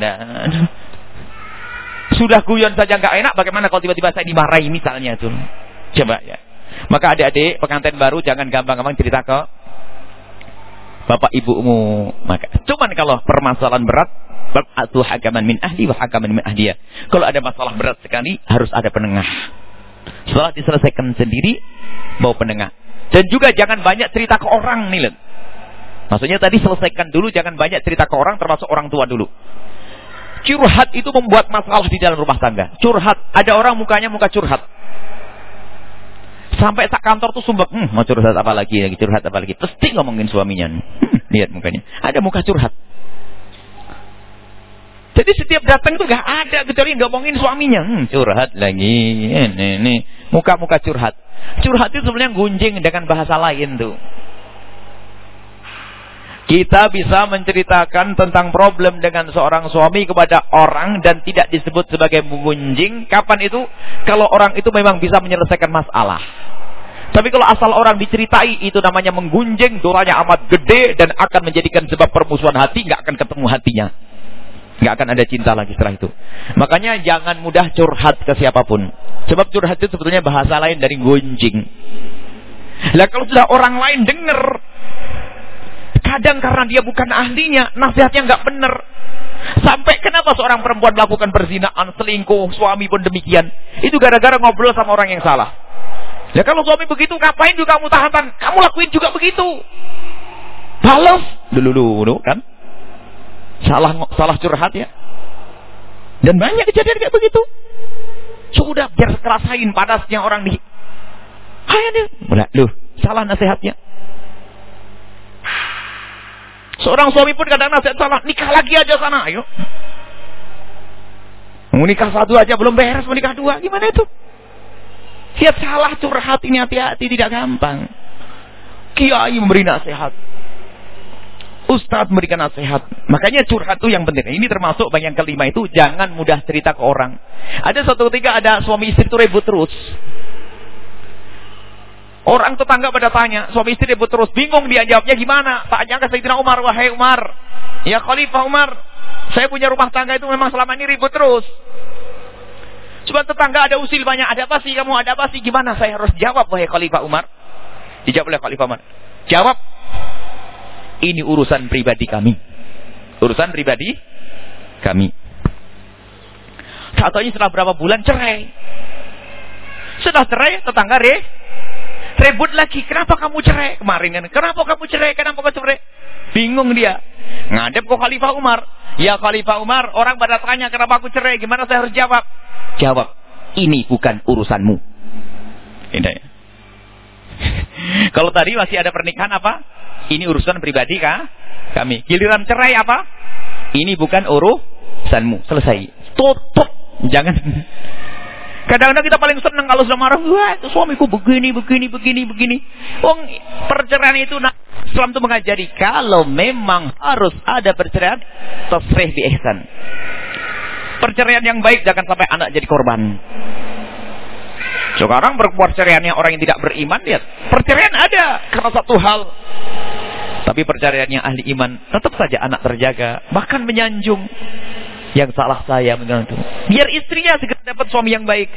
Sudah guyon saja gak enak, bagaimana kalau tiba-tiba saya dimarahi misalnya tuh. Coba ya. Maka adik-adik pengantin baru jangan gampang-gampang cerita ke bapak ibumu. Maka cuman kalau permasalahan berat, bab'atu hakaman min ahli wa hakaman min ahliyah. Kalau ada masalah berat sekali, harus ada penengah. Setelah diselesaikan sendiri, bawa penengah. Dan juga jangan banyak cerita ke orang nih, Len. Maksudnya tadi selesaikan dulu, jangan banyak cerita ke orang, termasuk orang tua dulu. Curhat itu membuat masalah di dalam rumah tangga. Curhat, ada orang mukanya muka curhat. Sampai sak kantor tuh sumbek, mau curhat apa lagi, curhat apa lagi. Pasti ngomongin suaminya. Lihat mukanya. Ada muka curhat. Jadi setiap datang tuh gak ada kecuali ngomongin suaminya. Curhat lagi. Ini. Muka-muka curhat. Curhat itu sebenarnya gunjing dengan bahasa lain tuh. Kita bisa menceritakan tentang problem dengan seorang suami kepada orang dan tidak disebut sebagai menggunjing. Kapan itu? Kalau orang itu memang bisa menyelesaikan masalah. Tapi kalau asal orang diceritai, itu namanya menggunjing, dosanya amat gede dan akan menjadikan sebab permusuhan hati, nggak akan ketemu hatinya. Nggak akan ada cinta lagi setelah itu. Makanya jangan mudah curhat ke siapapun. Sebab curhat itu sebetulnya bahasa lain dari gunjing. Lah kalau sudah orang lain dengar, kadang karena dia bukan ahlinya, nasihatnya nggak benar. Sampai kenapa seorang perempuan melakukan perzinahan, selingkuh, suami pun demikian. Itu gara-gara ngobrol sama orang yang salah. Ya kalau suami begitu, ngapain juga kamu tahan? Kamu lakuin juga begitu. Balas dulu kan? Salah curhat ya. Dan banyak kejadian kayak begitu. Sudah biar kerasain panasnya orang di. Salah nasihatnya. Seorang suami pun kadang nasihat salah, nikah lagi aja sana, ayo. Mau nikah satu aja belum beres, mau nikah dua, gimana itu? Lihat salah curhat ini hati-hati, tidak gampang. Kiai memberi nasihat. Ustadz memberikan nasihat. Makanya curhat itu yang penting. Ini termasuk yang kelima itu, jangan mudah cerita ke orang. Ada suatu ketika ada suami istri itu ribut terus. Orang tetangga pada tanya, suami istri ribut terus, bingung dia jawabnya gimana. Tanya ke Sayyidina Umar, wahai Umar, ya Khalifah Umar, saya punya rumah tangga itu memang selama ini ribut terus. Cuma tetangga ada usil banyak, ada apa sih kamu, ada apa sih, gimana saya harus jawab wahai Khalifah Umar? Dijawab oleh Khalifah Umar, jawab, ini urusan pribadi kami. Urusan pribadi kami. Katanya setelah berapa bulan cerai. Setelah cerai, tetangga ribut lagi. Kenapa kamu cerai? Kemarin kan, kenapa kamu cerai? Kenapa kamu cerai? Bingung dia. Ngadep ke Khalifah Umar. Ya Khalifah Umar, orang pada tanya kenapa aku cerai. Gimana saya harus jawab? Jawab, ini bukan urusanmu. Ini ya. Kalau tadi masih ada pernikahan apa? Ini urusan pribadi kami. Giliran cerai apa? Ini bukan urusanmu. Selesai. Tutup. Jangan. Kadang-kadang kita paling senang kalau sudah marah. Wah, itu suamiku begini. Wong, perceraian itu Islam itu mengajari kalau memang harus ada perceraian, tasrih bi ihsan. Perceraian yang baik, jangan sampai anak jadi korban. Sekarang perceraiannya orang yang tidak beriman, lihat. Perceraian ada karena satu hal. Tapi perceraiannya ahli iman, tetap saja anak terjaga. Bahkan menyanjung. Yang salah saya menyanjung. Biar istrinya segera dapat suami yang baik.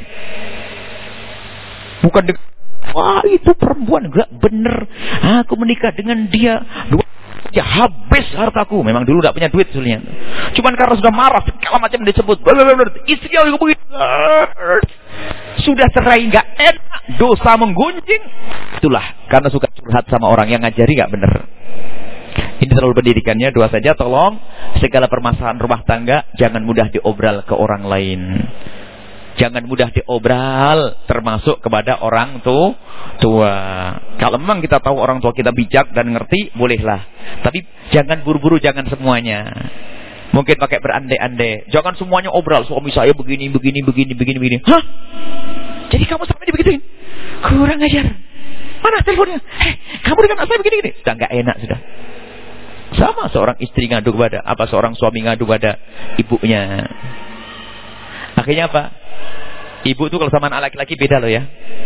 Bukan wah itu perempuan gak bener. Aku menikah dengan dia. Ya habis hartaku. Memang dulu gak punya duit sebenarnya. Cuman karena sudah marah segala macam disebut. Istrinya begitu. Sudah cerai gak enak, dosa menggunjing. Itulah karena suka curhat sama orang yang ngajari gak bener. Ini terlalu pendidikannya. Dua saja, tolong segala permasalahan rumah tangga jangan mudah diobral ke orang lain. Jangan mudah diobral, termasuk kepada orang tua. Kalau memang kita tahu orang tua kita bijak dan ngerti, bolehlah. Tapi jangan buru-buru, jangan semuanya. Mungkin pakai berandai-andai. Jangan semuanya obral. Suami saya begini. Hah? Jadi kamu sampai dibegituin? Kurang ajar. Mana teleponnya? Kamu dengan saya begini. Sudah nggak enak sudah. Sama seorang istri ngadu kepada, seorang suami ngadu pada ibunya. Akhirnya apa? Ibu itu kalau sama anak laki-laki beda loh ya.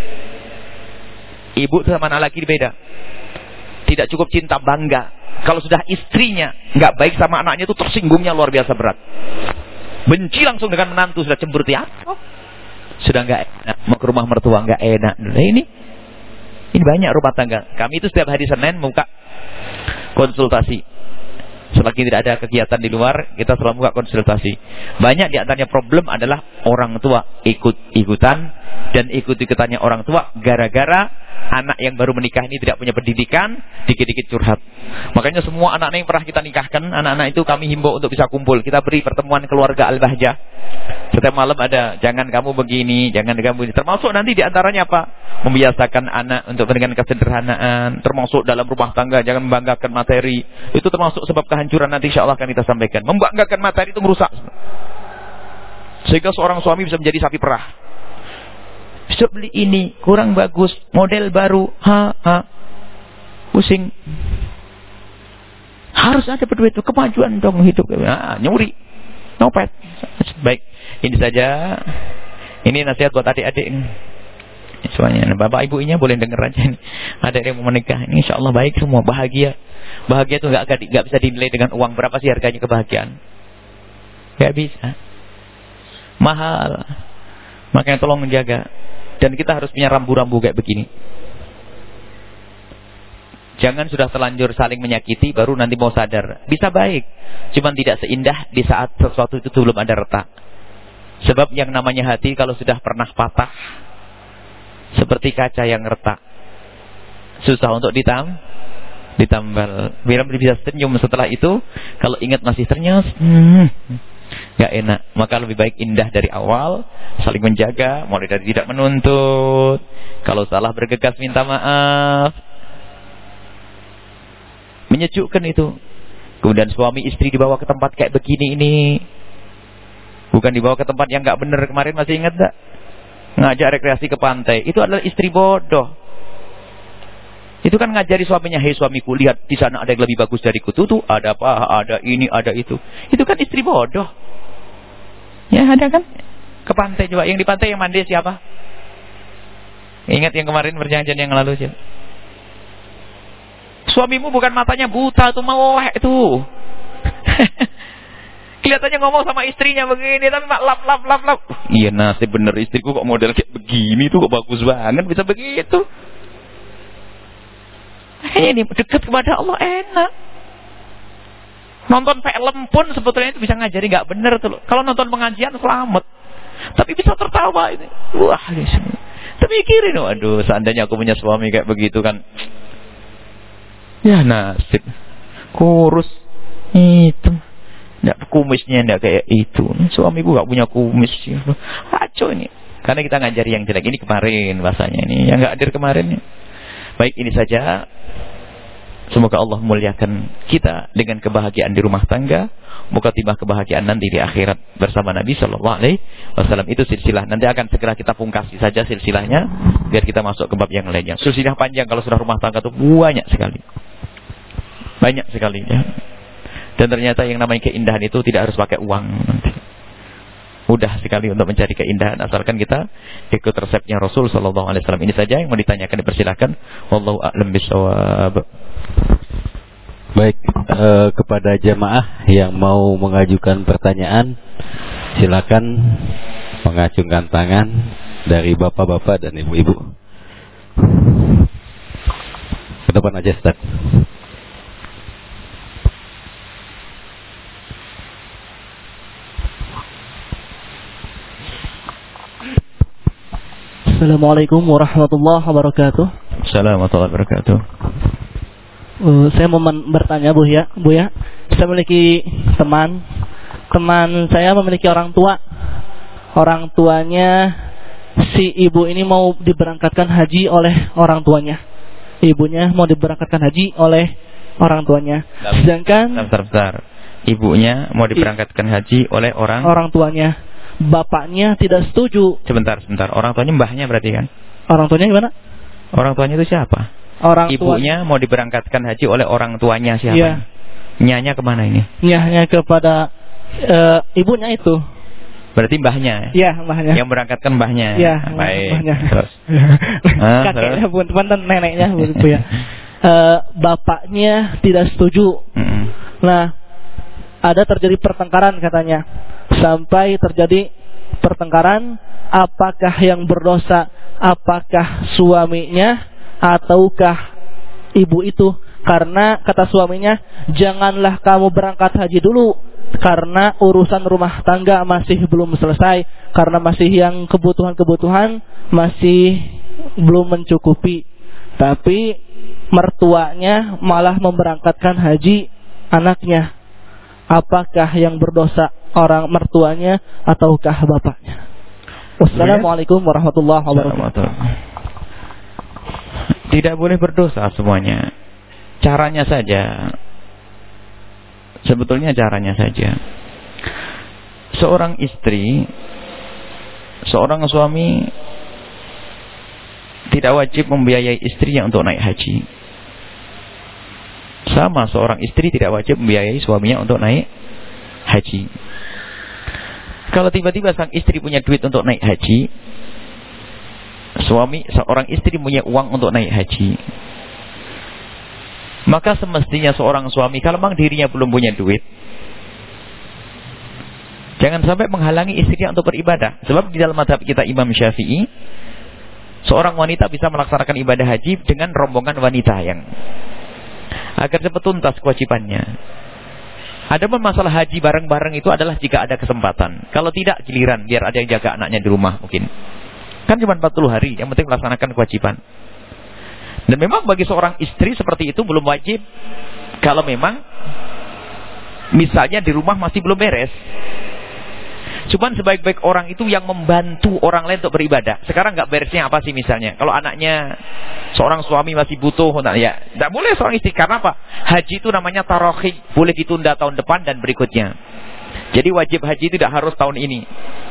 Ibu itu sama anak laki beda. Tidak cukup cinta bangga. Kalau sudah istrinya nggak baik sama anaknya itu tersinggungnya luar biasa berat. Benci langsung dengan menantu, sudah cemberut ya. Sudah nggak enak. Mau ke rumah mertua nggak enak. Nah, ini banyak rumah tangga. Kami itu setiap hari Senin buka konsultasi. Selagi tidak ada kegiatan di luar, kita selalu buka konsultasi. Banyak di antaranya problem adalah orang tua ikut-ikutan, dan ikut-ikutannya orang tua gara-gara anak yang baru menikah ini tidak punya pendidikan, dikit-dikit curhat. Makanya semua anak-anak yang pernah kita nikahkan, anak-anak itu kami himbau untuk bisa kumpul. Kita beri pertemuan keluarga Al-Bahjah. Setiap malam ada, jangan kamu begini, jangan kamu ini. Termasuk nanti di antaranya apa? Membiasakan anak untuk dengan kesederhanaan. Termasuk dalam rumah tangga, jangan membanggakan materi. Itu termasuk sebab kehancuran nanti insya Allah akan kita sampaikan. Membanggakan materi itu merusak. Sehingga seorang suami bisa menjadi sapi perah. Bisa beli ini, kurang bagus, model baru, pusing. Harus ada berduit itu, kemajuan dong hidup. Nyuri, nyopet. Baik, ini saja. Ini nasihat buat adik-adik ini. Semuanya, bapak ibunya boleh dengar aja. Ada yang mau menikah, ini insya Allah baik semua, bahagia. Bahagia itu nggak bisa dinilai dengan uang. Berapa sih harganya kebahagiaan? Nggak bisa. Mahal. Makanya tolong menjaga. Dan kita harus punya rambu-rambu kayak begini. Jangan sudah terlanjur saling menyakiti baru nanti mau sadar. Bisa baik, cuman tidak seindah di saat sesuatu itu belum ada retak. Sebab yang namanya hati kalau sudah pernah patah, seperti kaca yang retak, susah untuk ditambal. Biar bisa senyum setelah itu. Kalau ingat masih ternyus, gak enak. Maka lebih baik indah dari awal, saling menjaga, mulai dari tidak menuntut. Kalau salah bergegas minta maaf, menyejukkan itu. Kemudian suami istri dibawa ke tempat kayak begini ini, bukan dibawa ke tempat yang gak benar. Kemarin masih ingat gak? Ngajak rekreasi ke pantai. Itu adalah istri bodoh. Itu kan ngajari suaminya, hei suamiku, lihat di sana ada yang lebih bagus dariku. Tuh, ada apa, ada ini, ada itu. Itu kan istri bodoh. Ya ada kan? Ke pantai coba. Yang di pantai yang mandi siapa? Ingat yang kemarin perjanjian yang lalu siapa? Suamimu bukan matanya buta tuh, melek tuh. Kelihatannya ngomong sama istrinya begini, tapi lap. Iya nasib bener, istriku kok model kayak begini tuh, kok bagus banget bisa begitu. Ini dekat kepada Allah enak. Nonton film pun sebetulnya itu bisa ngajari nggak bener tuh. Kalau nonton pengajian selamat, tapi bisa tertawa ini. Wah, tapi mikirin, waduh, seandainya aku punya suami kayak begitu kan. Ya nasib, kurus itu. Nggak, kumisnya nggak kayak itu. Suamiku nggak punya kumis. Kacau ini. Karena kita ngajari yang jelek. Ini kemarin bahasanya ini. Yang nggak hadir kemarin. Baik, ini saja. Semoga Allah muliakan kita dengan kebahagiaan di rumah tangga. Moga tiba kebahagiaan nanti di akhirat bersama Nabi Sallallahu Alaihi Wasallam. Itu silsilah. Nanti akan segera kita pungkasi saja silsilahnya. Biar kita masuk ke bab yang lainnya. Silsilah panjang kalau sudah rumah tangga itu banyak sekali. Banyak sekali ya. Dan ternyata yang namanya keindahan itu tidak harus pakai uang nanti. Mudah sekali untuk mencari keindahan asalkan kita ikut resepnya Rasul Sallallahu Alaihi Wasallam. Ini saja yang mau ditanyakan, dipersilakan. Wallahu a'lam bishawab. Baik, kepada jamaah yang mau mengajukan pertanyaan, silakan mengacungkan tangan dari bapak-bapak dan ibu-ibu. Ke depan aja, Ustaz. Assalamualaikum warahmatullahi wabarakatuh. Assalamualaikum warahmatullahi wabarakatuh. Saya mau bertanya Bu ya. Saya memiliki teman saya memiliki orang tua. Orang tuanya si ibu ini mau diberangkatkan haji oleh orang tuanya. Ibunya mau diberangkatkan haji oleh orang tuanya. Sedangkan Bentar. Ibunya mau diberangkatkan haji oleh orang tuanya. Bapaknya tidak setuju. Sebentar. Orang tuanya mbahnya berarti kan? Orang tuanya gimana? Orang tuanya itu siapa? Ibunya mau diberangkatkan haji oleh orang tuanya siapa? Iya. Nyanya kemana ini? Nyanya kepada ibunya itu. Berarti mbahnya? Iya, mbahnya. Yang berangkatkan mbahnya? Iya, baik. mbahnya. Terus? Kakeknya bukan neneknya Bu ya. Bapaknya tidak setuju. Nah, ada terjadi pertengkaran katanya. Sampai terjadi pertengkaran, apakah yang berdosa, apakah suaminya ataukah ibu itu? Karena kata suaminya, janganlah kamu berangkat haji dulu, karena urusan rumah tangga masih belum selesai, karena masih yang kebutuhan-kebutuhan masih belum mencukupi. Tapi mertuanya malah memberangkatkan haji anaknya. Apakah yang berdosa orang mertuanya ataukah bapaknya? Wassalamualaikum warahmatullahi wabarakatuh. Tidak boleh berdosa semuanya. Caranya saja. Sebetulnya caranya saja. Seorang istri, seorang suami tidak wajib membiayai istrinya untuk naik haji. Sama seorang istri tidak wajib membiayai suaminya untuk naik haji. Kalau tiba-tiba sang istri punya duit untuk naik haji, seorang istri punya uang untuk naik haji, maka semestinya seorang suami, kalau memang dirinya belum punya duit, jangan sampai menghalangi istrinya untuk beribadah. Sebab di dalam mazhab kita Imam Syafi'i, seorang wanita bisa melaksanakan ibadah haji dengan rombongan wanita yang agar cepat tuntas kewajibannya. Adapun masalah haji bareng-bareng itu adalah jika ada kesempatan. Kalau tidak, giliran biar ada yang jaga anaknya di rumah mungkin. Kan cuma 40 hari, yang penting melaksanakan kewajiban. Dan memang bagi seorang istri seperti itu belum wajib kalau memang misalnya di rumah masih belum beres. Cuman sebaik-baik orang itu yang membantu orang lain untuk beribadah. Sekarang nggak beresnya apa sih misalnya? Kalau anaknya seorang suami masih butuh, ya tidak boleh seorang istri. Karena apa? Haji itu namanya tarohi, boleh ditunda tahun depan dan berikutnya. Jadi wajib haji tidak harus tahun ini.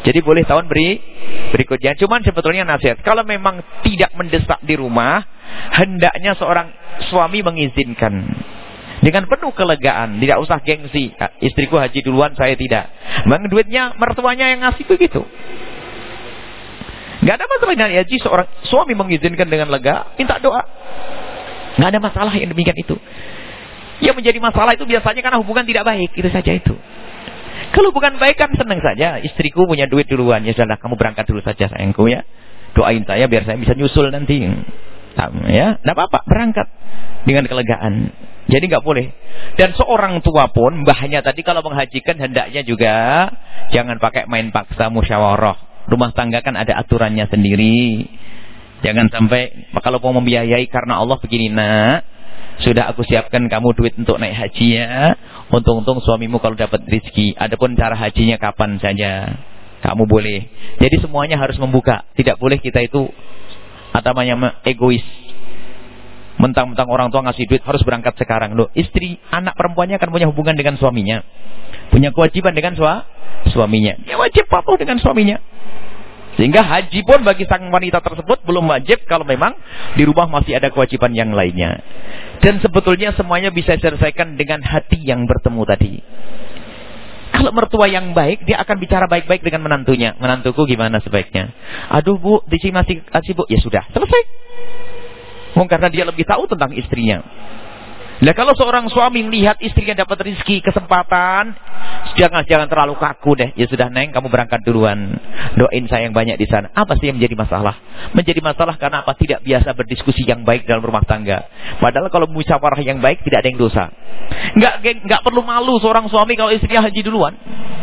Jadi boleh tahun berikutnya. Cuman sebetulnya nasihat, kalau memang tidak mendesak di rumah, hendaknya seorang suami mengizinkan dengan penuh kelegaan, tidak usah gengsi. Istriku haji duluan, saya tidak. Memang duitnya mertuanya yang ngasih begitu. Nggak ada masalah dengan haji, seorang suami mengizinkan dengan lega, minta doa. Nggak ada masalah yang demikian itu. Yang menjadi masalah itu biasanya karena hubungan tidak baik, itu saja itu. Kalau hubungan baik kan senang saja, istriku punya duit duluan, ya sudah kamu berangkat dulu saja sayangku ya. Doain saya biar saya bisa nyusul nanti. Ya, enggak apa-apa, berangkat dengan kelegaan. Jadi nggak boleh. Dan seorang tua pun, mbahnya tadi kalau menghajikan hendaknya juga jangan pakai main paksa, musyawarah. Rumah tangga kan ada aturannya sendiri. Jangan sampai kalau mau membiayai karena Allah begini, nak, sudah aku siapkan kamu duit untuk naik haji ya. Untung-untung suamimu kalau dapat rezeki. Adapun cara hajinya kapan saja, kamu boleh. Jadi semuanya harus membuka. Tidak boleh kita itu namanya egois. Mentang-mentang orang tua ngasih duit harus berangkat sekarang. Loh, istri, anak perempuannya akan punya hubungan dengan suaminya. Punya kewajiban dengan suaminya. Dia wajib patuh dengan suaminya. Sehingga haji pun bagi sang wanita tersebut belum wajib kalau memang di rumah masih ada kewajiban yang lainnya. Dan sebetulnya semuanya bisa diselesaikan dengan hati yang bertemu tadi. Kalau mertua yang baik, dia akan bicara baik-baik dengan menantunya. Menantuku gimana sebaiknya? Aduh bu, di sini masih kasih bu. Ya sudah, selesai. Karena dia lebih tahu tentang istrinya. Nah kalau seorang suami melihat istrinya dapat rezeki, kesempatan, jangan terlalu kaku deh. Ya sudah neng, kamu berangkat duluan. Doain saya yang banyak di sana. Apa sih yang menjadi masalah? Menjadi masalah karena apa? Tidak biasa berdiskusi yang baik dalam rumah tangga. Padahal kalau musyawarah yang baik tidak ada yang dosa. Nggak perlu malu seorang suami kalau istrinya haji duluan.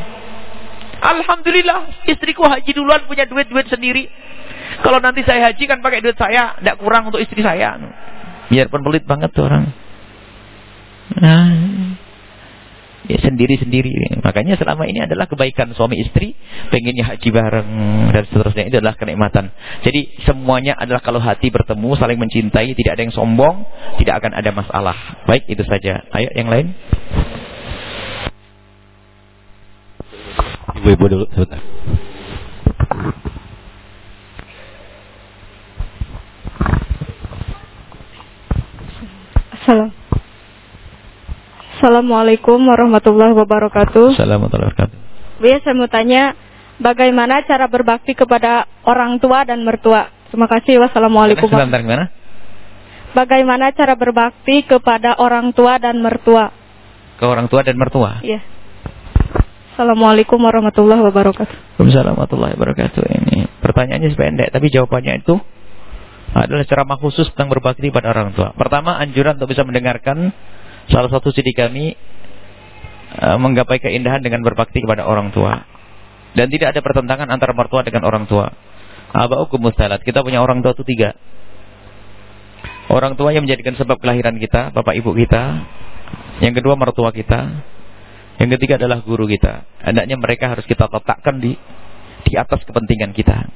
Alhamdulillah, istriku haji duluan, punya duit sendiri. Kalau nanti saya haji kan pakai duit saya, tidak kurang untuk istri saya. Biarpun pelit banget tuh orang. Nah, ya sendiri-sendiri. Makanya selama ini adalah kebaikan suami istri, pengennya haji bareng dan seterusnya. Itu adalah kenikmatan. Jadi semuanya adalah kalau hati bertemu, saling mencintai, tidak ada yang sombong, tidak akan ada masalah. Baik, itu saja. Ayo yang lain. Ibu-ibu dulu sebentar. Assalamualaikum warahmatullahi wabarakatuh. Assalamualaikum warahmatullahi wabarakatuh. Bu ya, saya mau tanya, bagaimana cara berbakti kepada orang tua dan mertua? Terima kasih. Wassalamualaikum. Gimana? Bagaimana cara berbakti kepada orang tua dan mertua? Ke orang tua dan mertua? Iya. Assalamualaikum warahmatullahi wabarakatuh. Waalaikumsalam warahmatullahi wabarakatuh. Ini pertanyaannya sependek, tapi jawabannya itu adalah ceramah khusus tentang berbakti pada orang tua. Pertama, anjuran untuk bisa mendengarkan salah satu CD kami, menggapai keindahan dengan berbakti kepada orang tua. Dan tidak ada pertentangan antara mertua dengan orang tua. Aba'ukum mustalat. Kita punya orang tua itu 3. Orang tua yang menjadikan sebab kelahiran kita, bapak ibu kita. Yang kedua mertua kita. Yang ketiga adalah guru kita. Hendaknya mereka harus kita letakkan di atas kepentingan kita.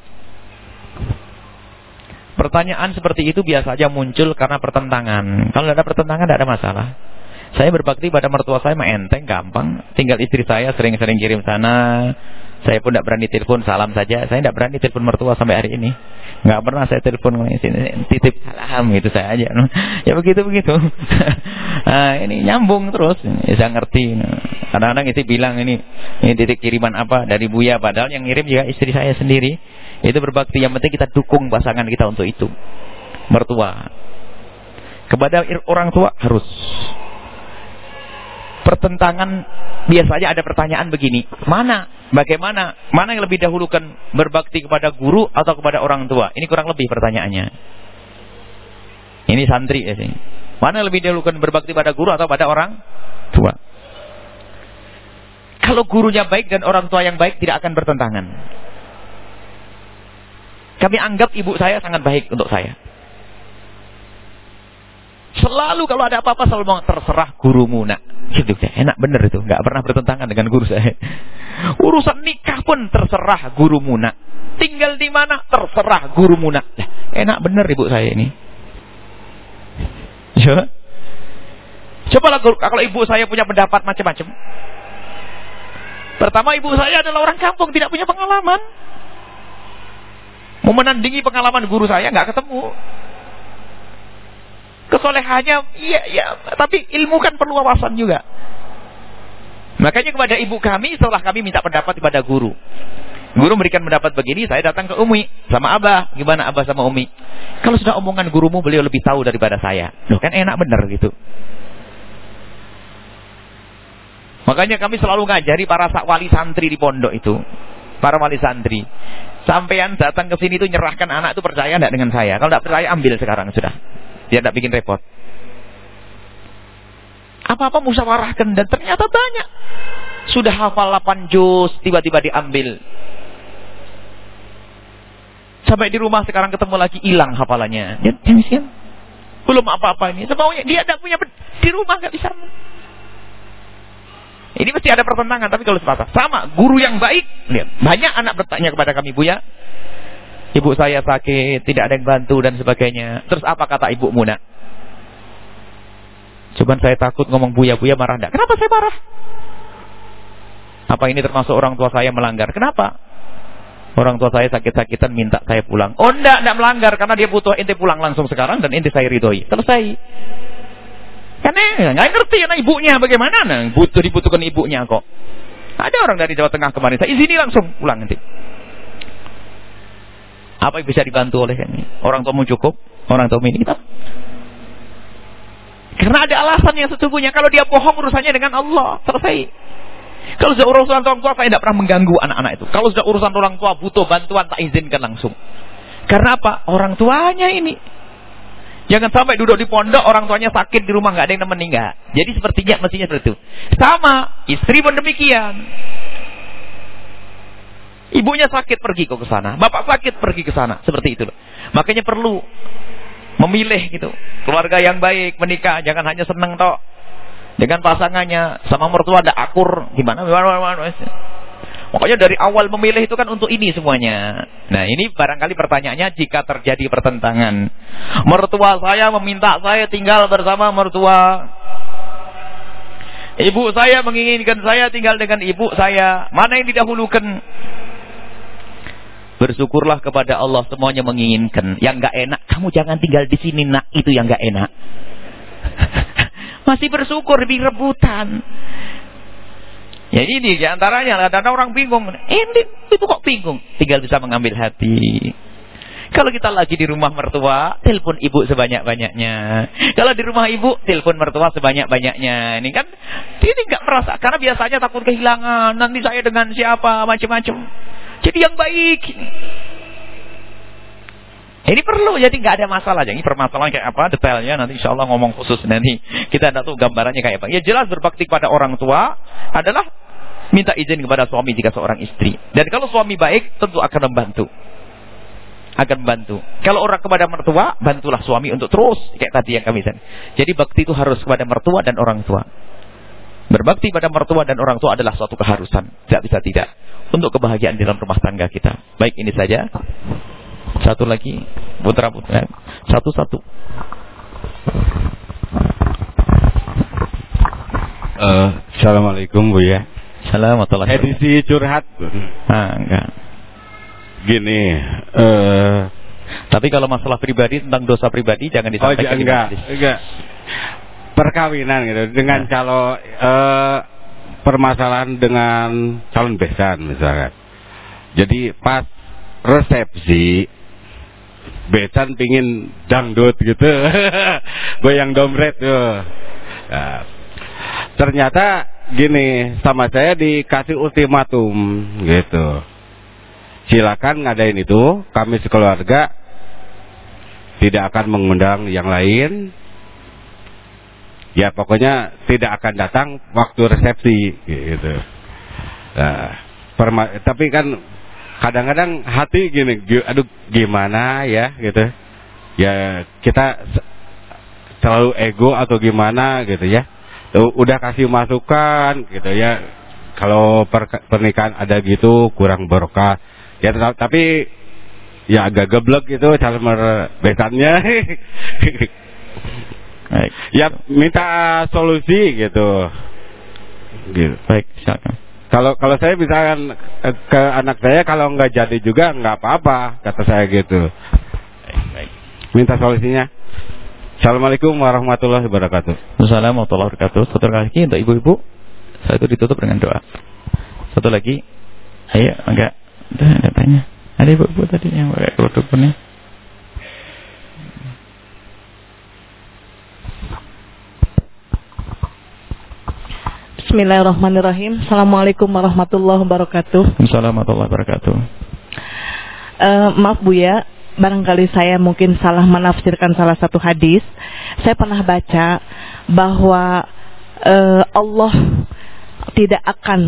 Pertanyaan seperti itu biasa saja muncul karena pertentangan. Kalau tidak ada pertentangan, tidak ada masalah. Saya berbakti pada mertua saya enteng, gampang. Tinggal istri saya sering-sering kirim sana. Saya pun tidak berani telepon, salam saja. Saya tidak berani telepon mertua sampai hari ini. Nggak pernah saya telepon titip salam gitu saya aja. Ya begitu. Nah, ini nyambung terus. Ya, saya ngerti. Kadang-kadang istri bilang ini titik kiriman apa dari Buya, padahal yang ngirim juga istri saya sendiri. Itu berbakti, yang penting kita dukung pasangan kita untuk itu. Mertua. Kepada orang tua harus. Pertentangan biasanya ada pertanyaan begini, bagaimana yang lebih dahulukan, berbakti kepada guru atau kepada orang tua? Ini kurang lebih pertanyaannya. Ini santri ya sih. Mana yang lebih dahulukan, berbakti pada guru atau pada orang tua? Kalau gurunya baik dan orang tua yang baik, tidak akan bertentangan. Kami anggap ibu saya sangat baik untuk saya. Selalu kalau ada apa-apa selalu mau terserah gurumu nak. Gitu, enak bener itu, nggak pernah bertentangan dengan guru saya. Urusan nikah pun terserah gurumu nak. Tinggal di mana terserah gurumu nak. Enak bener ibu saya ini. Coba kalau ibu saya punya pendapat macam-macam. Pertama, ibu saya adalah orang kampung, tidak punya pengalaman. Mau menandingi pengalaman guru saya, nggak ketemu. Kesolehannya, iya, tapi ilmu kan perlu wawasan juga. Makanya kepada ibu kami, setelah kami minta pendapat kepada guru. Guru memberikan pendapat begini, saya datang ke Umi sama Abah. Gimana Abah sama Umi? Kalau sudah omongan gurumu, beliau lebih tahu daripada saya. Loh, kan enak bener gitu. Makanya kami selalu ngajari para wali santri di pondok itu. Para wali santri. Sampean datang ke sini itu nyerahkan anak itu, percaya enggak dengan saya? Kalau enggak percaya, ambil sekarang sudah. Dia enggak bikin repot. Apa-apa musyawarahkan, dan ternyata banyak. Sudah hafal 8 juz, tiba-tiba diambil. Sampai di rumah sekarang ketemu lagi, hilang hafalannya. Ya, belum apa-apa ini. Semaunya dia enggak punya, di rumah enggak bisa. Ini mesti ada pertentangan, tapi kalau sepatah sama guru yang baik, lihat, banyak anak bertanya kepada kami, Buya, ibu saya sakit, tidak ada yang bantu dan sebagainya. Terus apa kata ibumu, Nak? Cuman saya takut ngomong Buya marah enggak? Kenapa saya marah? Apa ini termasuk orang tua saya melanggar? Kenapa? Orang tua saya sakit-sakitan minta saya pulang. Oh enggak melanggar, karena dia butuh ente pulang langsung sekarang dan ente saya ridhoi. Selesai. Karena nggak ngerti karena ibunya bagaimana, dibutuhkan ibunya kok. Ada orang dari Jawa Tengah kemarin, saya izini langsung pulang nanti. Apa yang bisa dibantu oleh ini? Orang tuamu cukup, orang tuamu ini kita. Karena ada alasan yang sesungguhnya. Kalau dia bohong, urusannya dengan Allah, selesai. Kalau sudah urusan orang tua, saya tidak pernah mengganggu anak-anak itu. Kalau sudah urusan orang tua butuh bantuan, tak izinkan langsung. Karena apa? Orang tuanya ini. Jangan sampai duduk di pondok, orang tuanya sakit di rumah, nggak ada yang nemenin, nggak. Jadi mestinya seperti itu. Sama, istri pun demikian. Ibunya sakit, pergi kok ke sana. Bapak sakit, pergi ke sana. Seperti itu. Makanya perlu memilih gitu. Keluarga yang baik, menikah, jangan hanya seneng tok dengan pasangannya, sama mertua ada akur, gimana. Makanya dari awal memilih itu kan untuk ini semuanya. Nah, ini barangkali pertanyaannya jika terjadi pertentangan. Mertua saya meminta saya tinggal bersama mertua. Ibu saya menginginkan saya tinggal dengan ibu saya. Mana yang didahulukan? Bersyukurlah kepada Allah, semuanya menginginkan. Yang enggak enak, kamu jangan tinggal di sini, Nak. Itu yang enggak enak. Masih bersyukur, lebih rebutan. Ya ini diantaranya, ada orang bingung. Itu kok bingung? Tinggal bisa mengambil hati. Kalau kita lagi di rumah mertua, telepon ibu sebanyak-banyaknya. Kalau di rumah ibu, telepon mertua sebanyak-banyaknya. Ini kan, ini nggak merasa. Karena biasanya takut kehilangan. Nanti saya dengan siapa, macam-macam. Jadi yang baik. Ini perlu, jadi nggak ada masalah. Jadi permasalahan kayak apa, detailnya nanti insya Allah ngomong khusus nanti. Kita tidak tahu gambarannya kayak apa. Ya jelas berbakti pada orang tua adalah minta izin kepada suami jika seorang istri. Dan kalau suami baik, tentu akan membantu. Akan membantu. Kalau orang kepada mertua, bantulah suami untuk terus. Kayak tadi yang kami sampaikan. Jadi bakti itu harus kepada mertua dan orang tua. Berbakti pada mertua dan orang tua adalah suatu keharusan. Tidak bisa tidak. Untuk kebahagiaan dalam rumah tangga kita. Baik, ini saja. Satu lagi, putra-putra. Satu-satu. Assalamualaikum, Buya. Assalamualaikum. Edisi curhat. Enggak. Gini. Tapi kalau masalah pribadi, tentang dosa pribadi, jangan disampaikan di majlis. Enggak. Perkawinan gitu. Dengan calon, permasalahan dengan calon besan misalkan. Jadi pas resepsi, besan pingin dangdut gitu. Goyang dompet tuh. Nah, ternyata gini, sama saya dikasih ultimatum gitu. Silakan ngadain itu, kami sekeluarga tidak akan mengundang yang lain. Ya pokoknya tidak akan datang waktu resepsi gitu. Nah, tapi kan kadang-kadang hati gini, aduh gimana ya gitu. Ya kita selalu ego atau gimana gitu ya. Udah kasih masukan gitu ya. Kalau pernikahan ada gitu kurang berkah. Ya tapi ya agak geblek gitu calon besannya. Baik. Ya minta solusi gitu. Baik, silakan. Kalau saya misalkan ke anak saya, kalau nggak jadi juga nggak apa-apa, kata saya gitu. Baik. Minta solusinya. Assalamualaikum warahmatullahi wabarakatuh. Assalamualaikum warahmatullahi wabarakatuh. Satu lagi untuk ibu-ibu, saya itu ditutup dengan doa. Satu lagi, ayo enggak ada tanya. Ada ibu-ibu tadi yang pakai kerudung kuning. Bismillahirrahmanirrahim. Assalamualaikum warahmatullahi wabarakatuh. Assalamualaikum warahmatullahi wabarakatuh. Maaf Buya, barangkali saya mungkin salah menafsirkan salah satu hadis. Saya pernah baca bahwa Allah tidak akan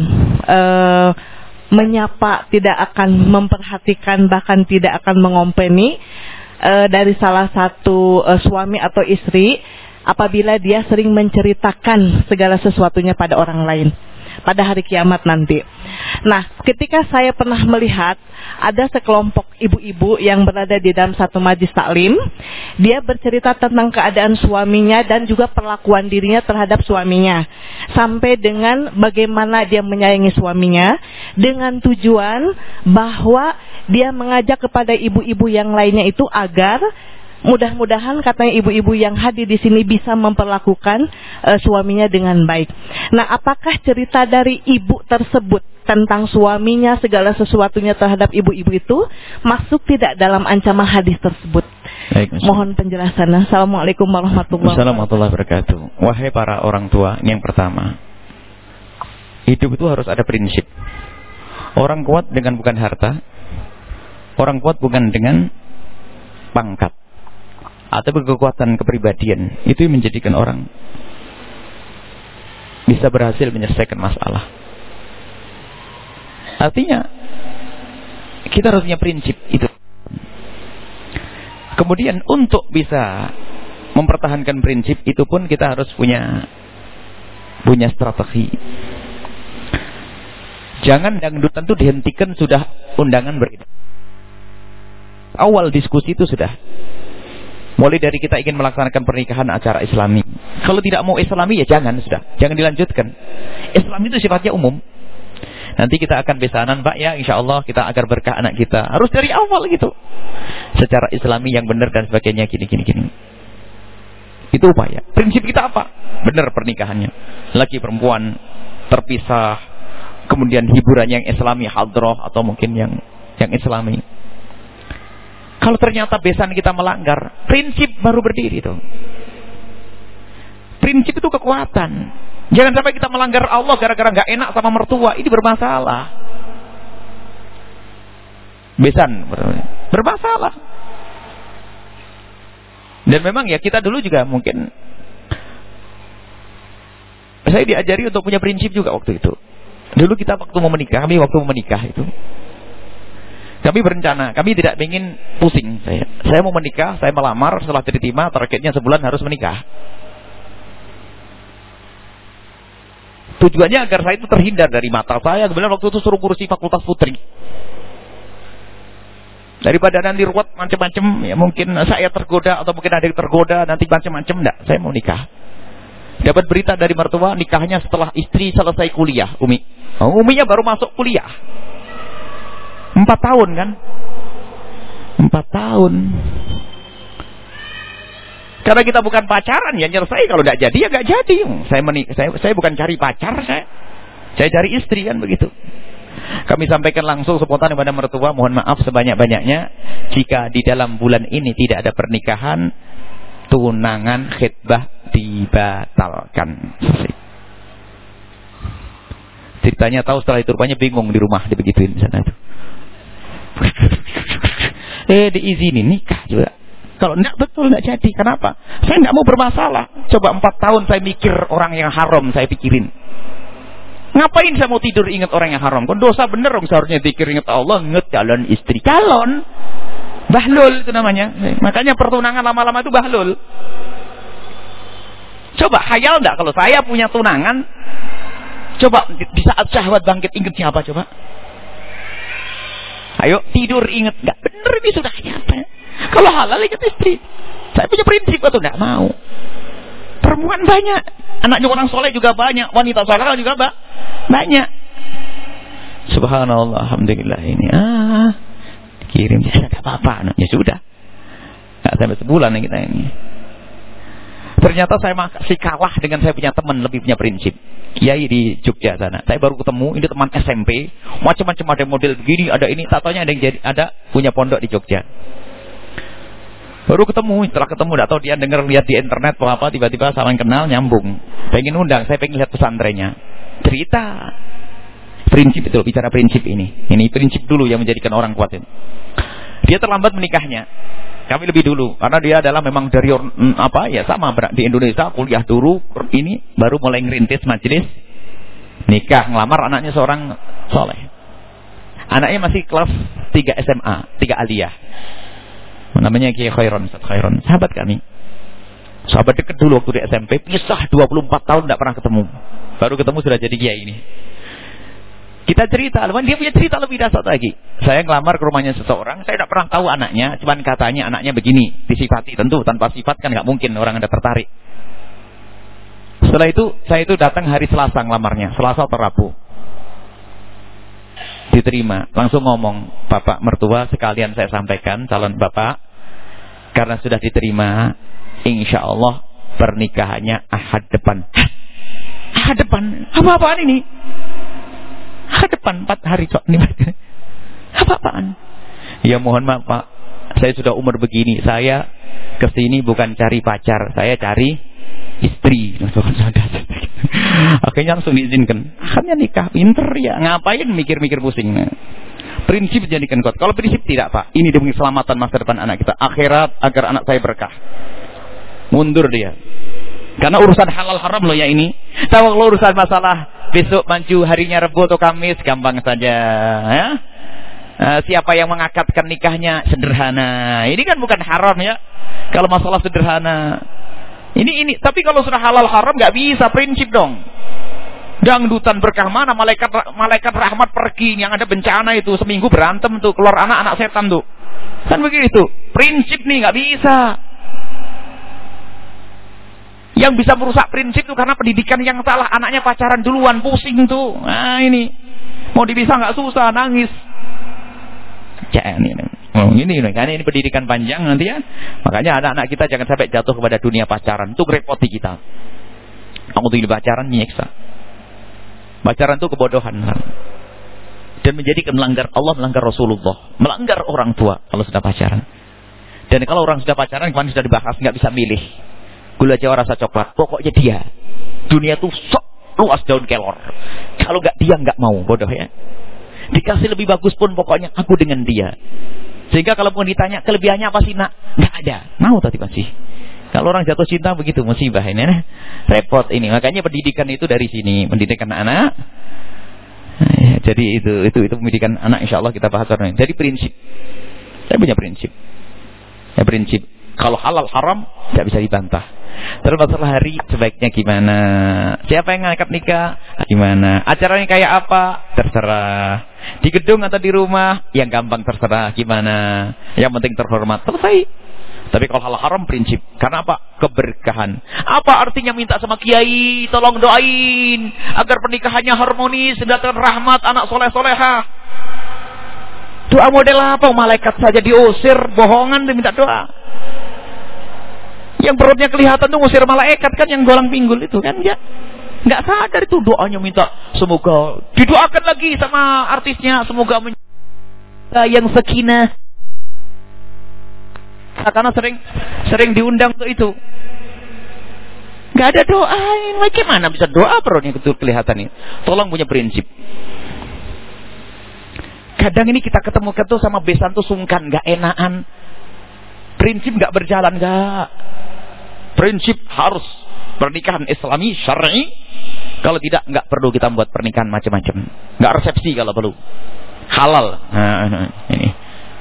menyapa, tidak akan memperhatikan, bahkan tidak akan mengompeni dari salah satu suami atau istri apabila dia sering menceritakan segala sesuatunya pada orang lain pada hari kiamat nanti. Nah, ketika saya pernah melihat ada sekelompok ibu-ibu yang berada di dalam satu majlis taklim, dia bercerita tentang keadaan suaminya dan juga perlakuan dirinya terhadap suaminya, sampai dengan bagaimana dia menyayangi suaminya, dengan tujuan bahwa dia mengajak kepada ibu-ibu yang lainnya itu agar mudah-mudahan katanya ibu-ibu yang hadir di sini bisa memperlakukan suaminya dengan baik. Nah, apakah cerita dari ibu tersebut tentang suaminya segala sesuatunya terhadap ibu-ibu itu masuk tidak dalam ancaman hadis tersebut? Baik, mohon penjelasannya. Assalamualaikum warahmatullahi wabarakatuh. Wahai para orang tua, yang pertama, hidup itu harus ada prinsip. Orang kuat dengan bukan harta, orang kuat bukan dengan pangkat atau kekuatan kepribadian, itu yang menjadikan orang bisa berhasil menyelesaikan masalah. Artinya kita harus punya prinsip itu. Kemudian untuk bisa mempertahankan prinsip itu pun kita harus punya strategi. Jangan dangdutan itu dihentikan sudah undangan beredar. Awal diskusi itu sudah mulai dari kita ingin melaksanakan pernikahan acara Islami. Kalau tidak mau Islami ya jangan dilanjutkan. Islam itu sifatnya umum. Nanti kita akan besanan Pak ya, insya Allah kita agar berkah anak kita. Harus dari awal gitu. Secara Islami yang benar dan sebagainya gini. Itu upaya. Prinsip kita apa? Benar pernikahannya. Laki perempuan terpisah. Kemudian hiburannya yang Islami, hadroh atau mungkin yang Islami. Kalau ternyata besan kita melanggar, prinsip baru berdiri itu. Prinsip itu kekuatan. Jangan sampai kita melanggar Allah gara-gara nggak enak sama mertua, ini bermasalah. Besan bermasalah. Dan memang ya kita dulu juga mungkin saya diajari untuk punya prinsip juga waktu itu. Dulu kita waktu mau menikah itu. Kami berencana, kami tidak ingin pusing. Saya mau menikah, saya melamar, setelah diterima, targetnya sebulan harus menikah. Tujuannya agar saya itu terhindar dari mata saya. Kemudian waktu itu suruh ngurusi fakultas putri. Daripada nanti ruwet macam-macam, ya mungkin saya tergoda atau mungkin ada yang tergoda, nanti macam-macam, enggak. Saya mau nikah. Dapat berita dari mertua, nikahnya setelah istri selesai kuliah, Umi. Uminya baru masuk kuliah. 4 tahun kan? 4 tahun. Karena kita bukan pacaran ya nyelesai, kalau tidak jadi ya nggak jadi. Saya bukan cari pacar, saya cari istri kan begitu. Kami sampaikan langsung spontan kepada mertua, mohon maaf sebanyak-banyaknya jika di dalam bulan ini tidak ada pernikahan, tunangan khitbah dibatalkan. Ceritanya tahu setelah itu rupanya bingung di rumah dibegituin di sana itu. Diizinin nikah juga. Kalau enggak betul enggak jadi. Kenapa? Saya enggak mau bermasalah. Coba 4 tahun saya mikir orang yang haram saya pikirin. Ngapain saya mau tidur ingat orang yang haram? Kan dosa bener dong seharusnya pikir ingat Allah, ingat calon istri. Calon bahlul itu namanya. Makanya pertunangan lama-lama itu bahlul. Coba khayal enggak kalau saya punya tunangan, coba di saat syahwat bangkit ingat siapa coba? Ayo tidur ingat, nggak bener ini sudah apa? Kalau halal ingat istri. Saya punya prinsip atau nggak mau. Perempuan banyak, anaknya orang soleh juga banyak, wanita soleh juga banyak. Subhanallah, alhamdulillah ini. Kirim, ya enggak apa-apa. Ya sudah. Enggak sampai sebulan kita ini. Ternyata saya masih kalah dengan saya punya teman lebih punya prinsip. Kiai di Jogja sana. Saya baru ketemu, ini teman SMP, macam-macam ada model begini, ada ini, tatanya ada yang jadi ada punya pondok di Jogja. Baru ketemu, setelah ketemu enggak tahu dia dengar lihat di internet apa tiba-tiba saling kenal nyambung. Pengen undang, saya pengen lihat pesantrennya. Cerita prinsip itu, bicara prinsip ini. Ini prinsip dulu yang menjadikan orang kuat ini. Dia terlambat menikahnya. Kami lebih dulu karena dia adalah memang dari sama di Indonesia, kuliah dulu, ini baru mulai ngerintis majelis nikah, ngelamar anaknya seorang soleh. Anaknya masih kelas 3 SMA, 3 aliyah. Namanya Kiai Khairon, sahabat kami. Sahabat dekat dulu waktu di SMP, pisah 24 tahun tidak pernah ketemu. Baru ketemu sudah jadi kiai ini. Kita cerita, dia punya cerita lebih dahsyat lagi. Saya ngelamar ke rumahnya seseorang, saya tidak pernah tahu anaknya, cuman katanya anaknya begini, disifati. Tentu tanpa sifat kan nggak mungkin orang ada tertarik. Setelah itu, saya itu datang hari Selasa ngelamarnya, Selasa atau Rabu. Diterima, langsung ngomong, Bapak mertua sekalian saya sampaikan calon Bapak, karena sudah diterima, insya Allah pernikahannya Ahad depan. Ahad depan? Apa-apaan ini? Depan 4 hari ini. Apa-apaan? Ya mohon maaf Pak, saya sudah umur begini, saya kesini bukan cari pacar, saya cari istri. Akhirnya langsung diizinkan. Akhirnya nikah, pinter ya. Ngapain mikir-mikir pusing? Prinsip jadikan kuat. Kalau prinsip tidak Pak, ini demi keselamatan masa depan anak kita, akhirat agar anak saya berkah. Mundur dia. Karena urusan halal haram loh ya ini. Tahu kalau urusan masalah besok maju harinya Rebo atau Kamis gampang saja ya. Siapa yang mengakadkan nikahnya sederhana. Ini kan bukan haram ya. Kalau masalah sederhana. Ini tapi kalau sudah halal haram nggak bisa, prinsip dong. Dangdutan berkah mana, malaikat rahmat pergi, yang ada bencana itu seminggu berantem tuh, keluar anak setan tuh. Kan begitu. Prinsip nih nggak bisa. Yang bisa merusak prinsip itu karena pendidikan yang salah. Anaknya pacaran duluan, pusing tuh. Nah ini. Mau dipisah nggak susah, nangis. Karena ini pendidikan panjang nanti ya. Makanya anak-anak kita jangan sampai jatuh kepada dunia pacaran. Itu repoti kita. Kamu tuh pacaran nyiksa. Pacaran itu kebodohan. Dan menjadikan melanggar Allah, melanggar Rasulullah. Melanggar orang tua kalau sudah pacaran. Dan kalau orang sudah pacaran, kemarin sudah dibahas, nggak bisa milih. Gula Jawa rasa coklat, pokoknya dia. Dunia tuh sok luas daun kelor. Kalau nggak dia nggak mau, bodoh ya. Dikasih lebih bagus pun pokoknya aku dengan dia. Sehingga kalau pun ditanya kelebihannya apa sih nak, nggak ada. Mau tadi masih. Kalau orang jatuh cinta begitu musibah ini, repot ini. Makanya pendidikan itu dari sini, pendidikan anak. Jadi itu pendidikan anak, insya Allah kita bahas hari ini. Jadi prinsip, saya punya prinsip. Ya prinsip. Kalau halal haram tidak bisa dibantah. Terus masalah hari sebaiknya gimana? Siapa yang ngangkat nikah? Gimana? Acaranya kayak apa? Terserah. Di gedung atau di rumah? Yang gampang terserah. Gimana? Yang penting terhormat. Selesai. Tapi kalau halal haram prinsip. Karena apa? Keberkahan. Apa artinya minta sama kiai? Tolong doain agar pernikahannya harmonis, mendatangkan rahmat, anak soleh-solehah. Doa model apa? Malaikat saja diusir, bohongan diminta doa. Yang perutnya kelihatan tuh ngusir malaikat kan, yang golang pinggul itu kan ya. Nggak sadar itu doanya minta semoga didoakan lagi sama artisnya, semoga yang sakinah. Karena sering diundang untuk itu. Nggak ada doain, bagaimana bisa doa perutnya itu kelihatan ini. Tolong punya prinsip. Kadang ini kita ketemu sama besan tuh sungkan, nggak enakan. Prinsip nggak berjalan, nggak. Prinsip harus pernikahan Islami syar'i. Kalau tidak, nggak perlu kita buat pernikahan macam-macam. Nggak resepsi kalau perlu. Halal. Ini.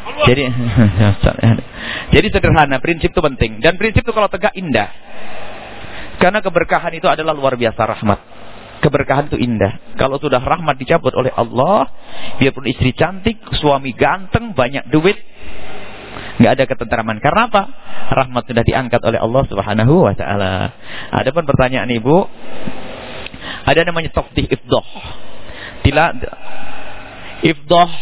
Jadi sederhana. Prinsip itu penting. Dan prinsip itu kalau tegak indah. Karena keberkahan itu adalah luar biasa rahmat. Keberkahan itu indah. Kalau sudah rahmat dicabut oleh Allah, biarpun istri cantik, suami ganteng, banyak duit, nggak ada ketentraman. Karena apa? Rahmat sudah diangkat oleh Allah Subhanahu wa taala. Adapun pertanyaan Ibu, ada namanya tafdih ifdah. Ifdah.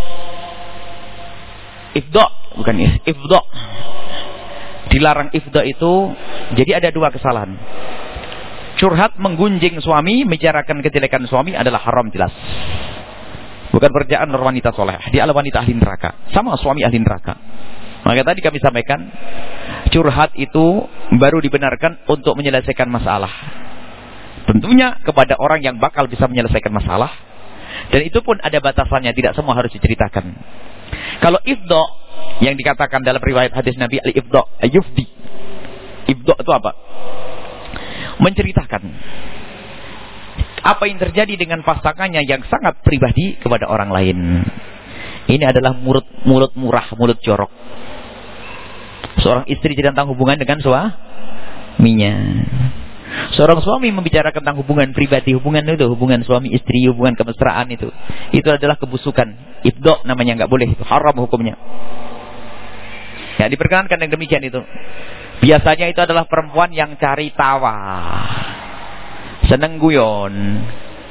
Bukan ifdah. Dilarang ifdah itu, jadi ada dua kesalahan. Curhat menggunjing suami, membicarakan kejelekan suami adalah haram jelas. Bukan pekerjaan wanita soleh. Dia adalah wanita ahli neraka. Sama suami ahli neraka. Maka tadi kami sampaikan, curhat itu baru dibenarkan untuk menyelesaikan masalah. Tentunya kepada orang yang bakal bisa menyelesaikan masalah. Dan itu pun ada batasannya, tidak semua harus diceritakan. Kalau ifdah, yang dikatakan dalam riwayat hadis Nabi, al-ifdah, ayufdi. Ifdah itu apa? Menceritakan apa yang terjadi dengan pasangannya yang sangat pribadi kepada orang lain. Ini adalah mulut murah, mulut jorok. Seorang istri tentang hubungan dengan suaminya. Seorang suami membicarakan tentang hubungan pribadi, hubungan suami istri, hubungan kemesraan itu adalah kebusukan. Ifdah namanya, nggak boleh, itu haram hukumnya. Ya, diperkenankan yang demikian itu. Biasanya itu adalah perempuan yang cari tawa, seneng guyon.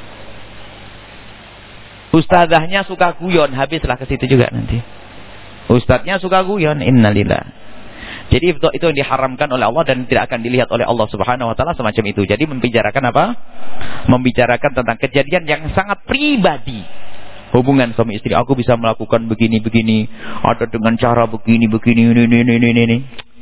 Ustazahnya suka guyon, habislah ke situ juga nanti. Ustadznya suka guyon, innalillah. Jadi itu yang diharamkan oleh Allah dan tidak akan dilihat oleh Allah Subhanahu wa taala semacam itu. Jadi membicarakan apa? Membicarakan tentang kejadian yang sangat pribadi. Hubungan suami istri, aku bisa melakukan begini-begini, atau dengan cara begini-begini, ini.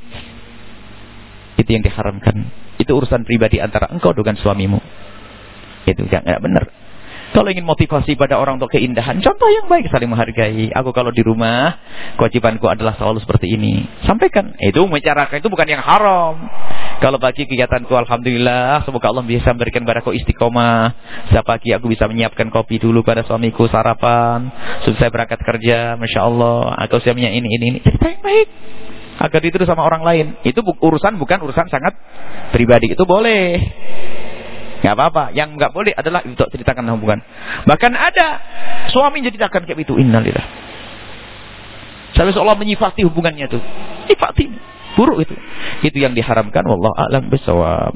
Itu yang diharamkan. Itu urusan pribadi antara engkau dengan suamimu. Itu enggak benar. Kalau ingin motivasi pada orang untuk keindahan, contoh yang baik, saling menghargai. Aku kalau di rumah, kewajibanku adalah selalu seperti ini. Sampaikan. Itu membicarakan, itu bukan yang haram. Kalau pagi kegiatanku, alhamdulillah, semoga Allah bisa memberikan padaku istiqomah. Setiap pagi aku bisa menyiapkan kopi dulu pada suamiku, sarapan. Selesai berangkat kerja, Masya Allah. Aku siapnya ini. Cerita yang baik. Agar ditiru sama orang lain. Itu bukan urusan sangat pribadi. Itu boleh. Nggak apa-apa. Yang nggak boleh adalah untuk ceritakan hubungan. Bahkan ada suami ceritakan kayak itu. Innalillah. Sampai seolah menyifati hubungannya itu. Sifati. Buruk itu. Itu yang diharamkan. Wallahu a'lam bishawab.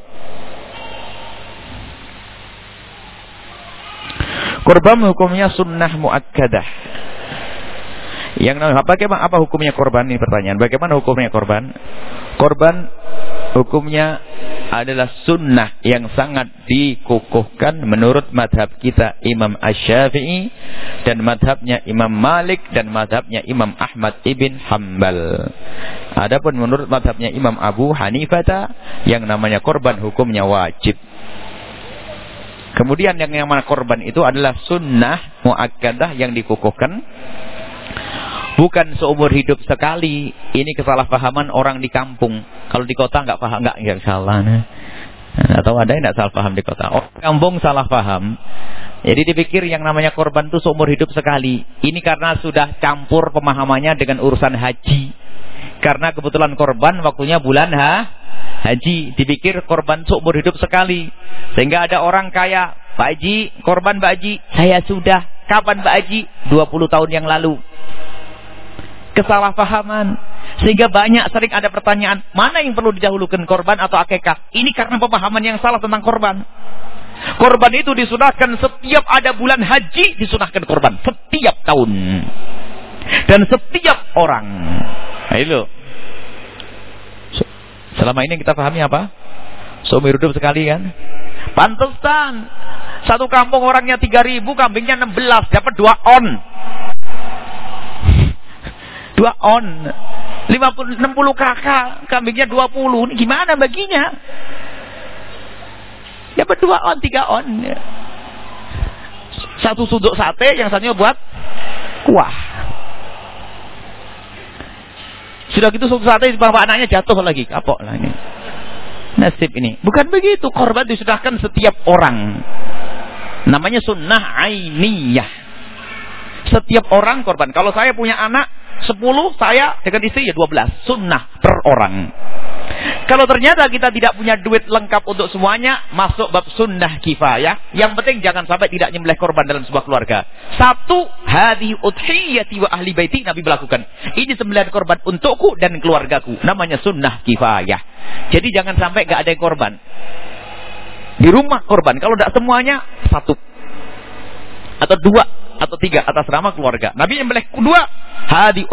Kurban hukumnya sunnah muakkadah. Bagaimana apa hukumnya korban? Ini pertanyaan. Bagaimana hukumnya korban? Korban hukumnya adalah sunnah yang sangat dikukuhkan menurut madhab kita Imam Asy-Syafi'i dan madhabnya Imam Malik dan madhabnya Imam Ahmad ibn Hanbal. Adapun menurut madhabnya Imam Abu Hanifah yang namanya korban hukumnya wajib. Kemudian yang mana korban itu adalah sunnah muakkadah yang dikukuhkan. Bukan seumur hidup sekali. Ini kesalahpahaman orang di kampung. Kalau di kota nggak paham, nggak salah. Atau ada yang nggak salah paham di kota. Orang kampung salah paham. Jadi dipikir yang namanya korban itu seumur hidup sekali. Ini karena sudah campur pemahamannya dengan urusan haji. Karena kebetulan korban waktunya bulan haji. Dipikir korban seumur hidup sekali. Sehingga ada orang kaya, Pak Haji, korban Pak Haji, saya sudah. Kapan Pak Haji? 20 tahun yang lalu. Kesalahpahaman. Sehingga sering ada pertanyaan, mana yang perlu didahulukan, korban atau akikah? Ini karena pemahaman yang salah tentang korban. Korban itu disunahkan setiap ada bulan haji, disunahkan korban setiap tahun. Dan setiap orang. Nah itu. Selama ini kita pahami apa? Seumur hidup sekali kan? Pantesan satu kampung orangnya 3.000, kambingnya 16, dapat 2 on. 2 on. 60 kakak, kambingnya 20. Ini gimana baginya? Dapat 2 on, 3 on. Satu suduk sate, yang satunya buat kuah. Sudah gitu suduk sate, bapak anaknya jatuh lagi, kapok lah ini. Nasib ini. Bukan begitu, korban disunahkan setiap orang. Namanya sunnah ainiyah. Setiap orang korban. Kalau saya punya anak 10, saya dengan istri ya 12. Sunnah per orang. Kalau ternyata kita tidak punya duit lengkap untuk semuanya, masuk bab sunnah kifayah. Yang penting jangan sampai tidak nyembelih korban dalam sebuah keluarga. 1, hadhi udhiyati wa ahli baiti, Nabi melakukan. Ini sembelihan korban untukku dan keluargaku. Namanya sunnah kifayah. Jadi jangan sampai gak ada yang korban. Di rumah korban. Kalau tidak semuanya, 1 atau 2 atau 3 atas nama keluarga. Nabi menyembelih 2, hadi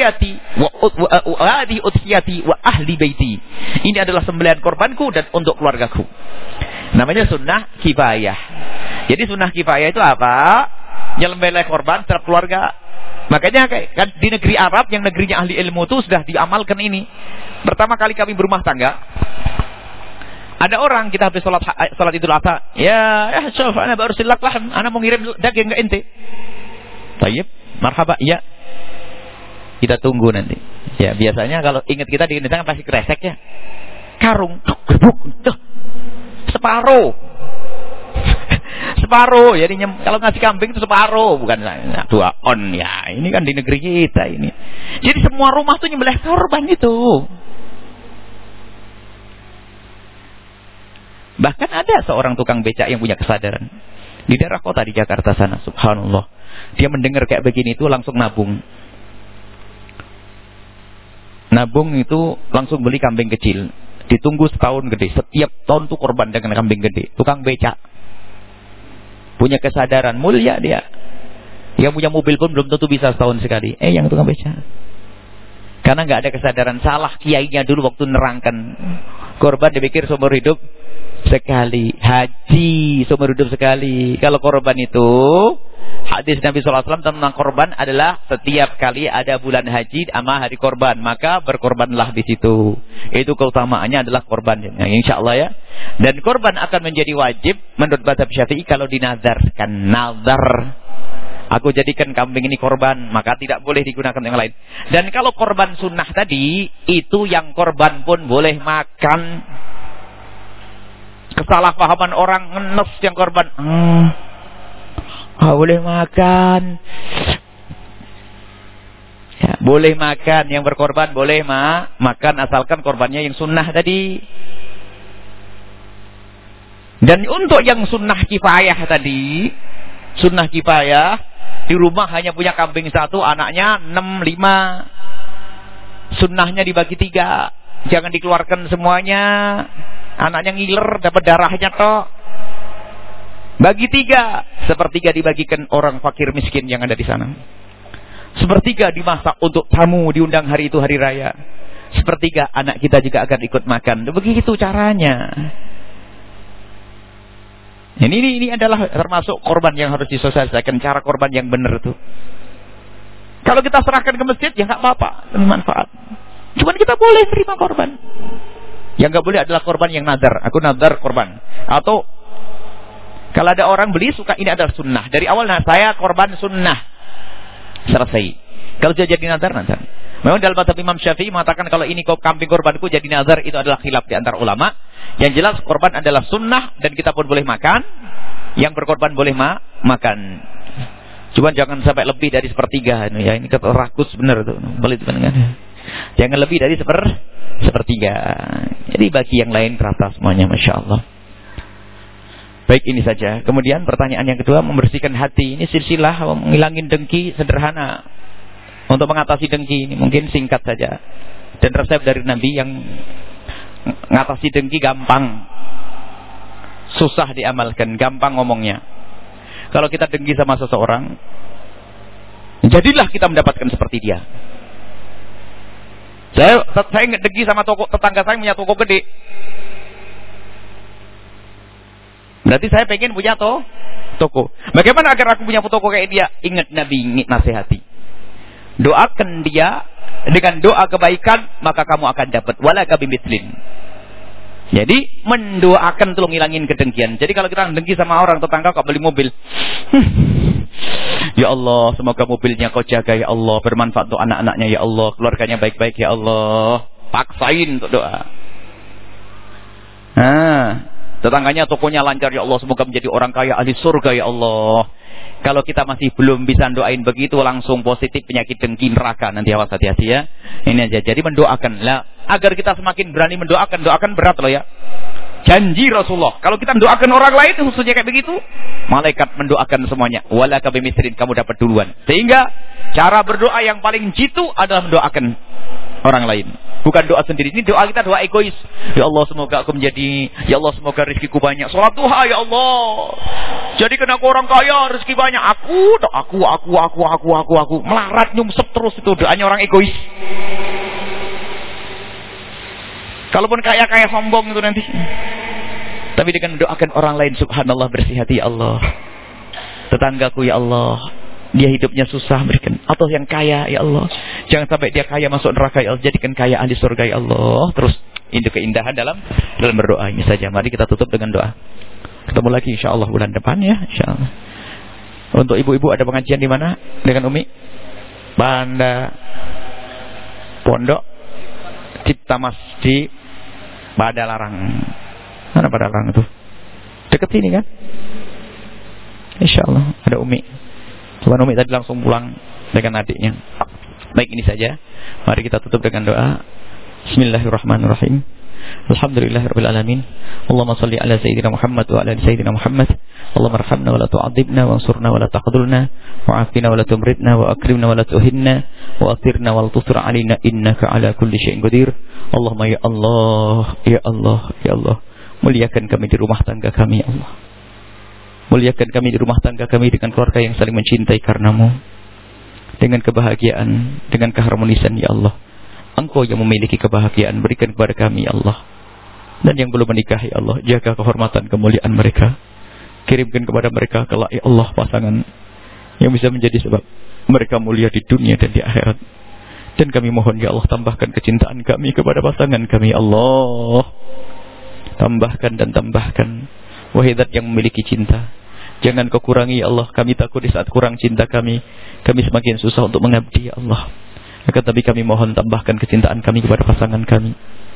udhiyati wa ahli baiti. Ini adalah sembelihan korbanku dan untuk keluargaku. Namanya sunnah kifayah. Jadi sunnah kifayah itu apa? Menyembelih korban terhadap keluarga. Makanya kan di negeri Arab yang negerinya ahli ilmu itu sudah diamalkan ini. Pertama kali kami berumah tangga, ada orang kita habis salat Idul Adha, ya syuf ana baru silak lahm, ana mau ngirim daging ke ente. Tayyib, marhaba, ya. Kita tunggu nanti. Ya, biasanya kalau ingat kita di Indonesia kan pasti kresek ya. Karung, gerbuk, separuh. Separuh, jadi kalau ngasih kambing itu separuh, bukan 2 on ya. Ini kan di negeri kita ini. Jadi semua rumah tuh nyembelih korban itu. Bahkan ada seorang tukang becak yang punya kesadaran. Di daerah kota di Jakarta sana, subhanallah. Dia mendengar kayak begini itu langsung nabung. Nabung itu langsung beli kambing kecil. Ditunggu setahun gede. Setiap tahun tuh korban dengan kambing gede. Tukang becak. Punya kesadaran, mulia dia. Yang punya mobil pun belum tentu bisa setahun sekali. Yang tukang becak. Karena nggak ada kesadaran. Salah kiainya dulu waktu nerangkan. Korban dipikir seumur hidup sekali. Haji seumur hidup sekali. Kalau korban itu, hadis Nabi SAW tentang korban adalah setiap kali ada bulan haji sama hari korban, maka berkorbanlah di situ. Itu keutamaannya adalah korban. Insya Allah ya. Dan korban akan menjadi wajib menurut mazhab Syafi'i kalau dinazarkan. Nazar, aku jadikan kambing ini korban, maka tidak boleh digunakan yang lain. Dan kalau korban sunnah tadi, itu yang korban pun boleh makan. Kesalahpahaman orang ngenes yang korban. Boleh makan. Ya, boleh makan. Yang berkorban boleh makan asalkan korbannya yang sunnah tadi. Dan untuk yang sunnah kifayah tadi, sunnah kifayah, di rumah hanya punya kambing 1, anaknya 6, 5. Sunnahnya dibagi 3. Jangan dikeluarkan semuanya. Anaknya ngiler, dapat darahnya toh. Bagi 3. 1/3 dibagikan orang fakir miskin yang ada di sana. 1/3 dimasak untuk tamu diundang hari itu hari raya. 1/3 anak kita juga akan ikut makan. Begitu caranya. Ini adalah termasuk korban yang harus disosialisasikan, cara korban yang benar itu. Kalau kita serahkan ke masjid ya nggak apa-apa, demi manfaat. Cuman kita boleh terima korban. Yang nggak boleh adalah korban yang nadar. Aku nadar korban. Atau kalau ada orang beli suka ini adalah sunnah. Dari awal saya korban sunnah. Selesai. Kalau sudah jadi nadar. Memang dalam mazhab Imam Syafi'i mengatakan kalau ini kambing korbanku jadi nazar, itu adalah khilaf di antara ulama. Yang jelas korban adalah sunnah dan kita pun boleh makan. Yang berkorban boleh makan. Cuman jangan sampai lebih dari 1/3. Ya, ini rakus benar tuh. Boleh dipendengar. Jangan lebih dari 1/3. Jadi bagi yang lain rata semuanya, masya Allah. Baik, ini saja. Kemudian pertanyaan yang kedua, membersihkan hati. Ini silsilah menghilangin dengki sederhana. Untuk mengatasi dengki ini mungkin singkat saja. Dan resep dari Nabi yang mengatasi dengki gampang. Susah diamalkan, gampang ngomongnya. Kalau kita dengki sama seseorang, jadilah kita mendapatkan seperti dia. Saya dengki sama tetangga saya punya toko gede. Berarti saya pengen punya toko. Bagaimana agar aku punya toko kayak dia? Ingat Nabi nasihati. Doakan dia dengan doa kebaikan, maka kamu akan dapat walaka bimislin. Jadi mendoakan tolong hilangin kedengkian. Jadi kalau kita dengki sama orang tetangga kok beli mobil, ya Allah, semoga mobilnya kau jaga ya Allah, bermanfaat untuk anak-anaknya ya Allah, keluarganya baik-baik ya Allah. Paksain untuk doa. Tetangganya tokonya lancar ya Allah, semoga menjadi orang kaya ahli surga ya Allah. Kalau kita masih belum bisa doain begitu, langsung positif penyakit dengki neraka nanti, awas hati-hati ya. Ini aja. Jadi mendoakan lah, agar kita semakin berani doakan berat loh ya. Janji Rasulullah, kalau kita mendoakan orang lain khususnya kayak begitu, malaikat mendoakan semuanya. Walaka bimithrin, kamu dapat duluan. Sehingga cara berdoa yang paling jitu adalah mendoakan orang lain. Bukan doa sendiri. Ini doa kita doa egois. Ya Allah semoga aku menjadi, ya Allah semoga rezekiku banyak. Salat duha ya Allah. Jadikan aku orang kaya, rezeki banyak. Aku. Melarat nyumsep terus itu doanya orang egois. Kalaupun kaya-kaya sombong itu nanti. Tapi dengan doakan orang lain, subhanallah bersih hati ya Allah. Tetanggaku ya Allah, dia hidupnya susah, berikan. Atau yang kaya ya Allah, jangan sampai dia kaya masuk neraka ya Allah, jadikan kaya ahli surga ya Allah. Terus itu keindahan dalam berdoa ini saja. Mari kita tutup dengan doa. Ketemu lagi insyaallah bulan depan ya, insyaallah. Untuk ibu-ibu ada pengajian di mana dengan Umi? Banda Pondok Cipta Mas di Padalarang. Mana Padalarang itu? Dekat sini kan? Insyaallah ada Umi. Cuman Umi tadi langsung pulang dengan adiknya. Baik, ini saja. Mari kita tutup dengan doa. Bismillahirrahmanirrahim. Alhamdulillahirabbil alamin. Allahumma shalli ala sayyidina Muhammad wa ala ali sayyidina Muhammad. Allahumma arhamna wa la tu'adzibna wansurna wa la taqdulna wa'afina wa la tumritna wa akrimna wa la tuhinna wa athirna wa la tusra alaina innaka ala kulli syai'in qadir. Allahumma ya Allah, ya Allah, ya Allah. Muliakan kami di rumah tangga kami ya Allah. Muliakan kami di rumah tangga kami dengan keluarga yang saling mencintai karenamu, dengan kebahagiaan, dengan keharmonisan ya Allah. Engkau yang memiliki kebahagiaan, berikan kepada kami ya Allah. Dan yang belum menikah ya Allah, jaga kehormatan kemuliaan mereka. Kirimkan kepada mereka kelak ya Allah pasangan yang bisa menjadi sebab mereka mulia di dunia dan di akhirat. Dan kami mohon ya Allah, tambahkan kecintaan kami kepada pasangan kami ya Allah. Tambahkan dan tambahkan. Wahai Zat yang memiliki cinta, jangan kau kurangi ya Allah. Kami takut di saat kurang cinta kami semakin susah untuk mengabdi ya Allah. Akan tapi kami mohon tambahkan kecintaan kami kepada pasangan kami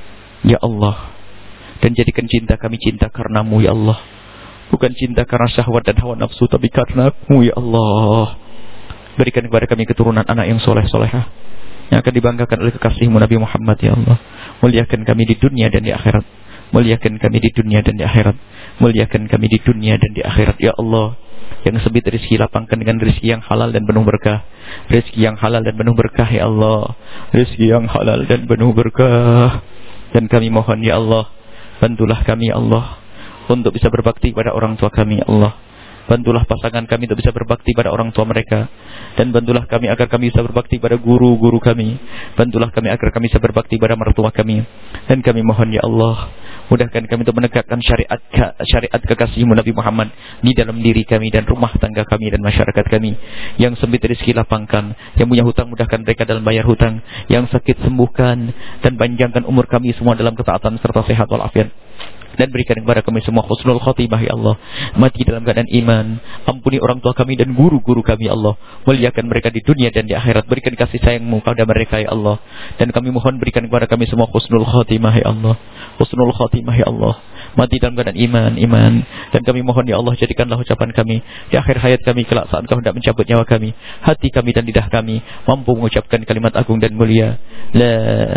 ya Allah. Dan jadikan cinta kami cinta karenamu ya Allah. Bukan cinta karena syahwat dan hawa nafsu, tapi karenamu ya Allah. Berikan kepada kami keturunan anak yang soleh-solehah, yang akan dibanggakan oleh kekasihmu Nabi Muhammad ya Allah. Muliakan kami di dunia dan di akhirat. Muliakan kami di dunia dan di akhirat. Muliakan kami di dunia dan di akhirat ya Allah. Yang sempit rezeki lapangkan dengan rezeki yang halal dan penuh berkah. Rezeki yang halal dan penuh berkah ya Allah. Rezeki yang halal dan penuh berkah. Dan kami mohon ya Allah, bantulah kami ya Allah untuk bisa berbakti pada orang tua kami ya Allah. Bantulah pasangan kami untuk bisa berbakti pada orang tua mereka. Dan bantulah kami agar kami bisa berbakti pada guru-guru kami. Bantulah kami agar kami bisa berbakti pada mertua kami. Dan kami mohon ya Allah, mudahkan kami untuk menegakkan syariat kekasihmu Nabi Muhammad di dalam diri kami dan rumah tangga kami dan masyarakat kami. Yang sempit rezeki lapangkan, yang punya hutang mudahkan mereka dalam bayar hutang, yang sakit sembuhkan, dan panjangkan umur kami semua dalam ketaatan serta sehat walafiat. Dan berikan kepada kami semua husnul khotimah ya Allah. Mati dalam keadaan iman. Ampuni orang tua kami dan guru-guru kami ya Allah. Muliakan mereka di dunia dan di akhirat. Berikan kasih sayangmu pada mereka ya Allah. Dan kami mohon berikan kepada kami semua husnul khotimah ya Allah. Husnul khotimah ya Allah. Mati dalam keadaan iman. Dan kami mohon ya Allah, jadikanlah ucapan kami di akhir hayat kami kelak saat Kau hendak mencabut nyawa kami, hati kami dan lidah kami mampu mengucapkan kalimat agung dan mulia, la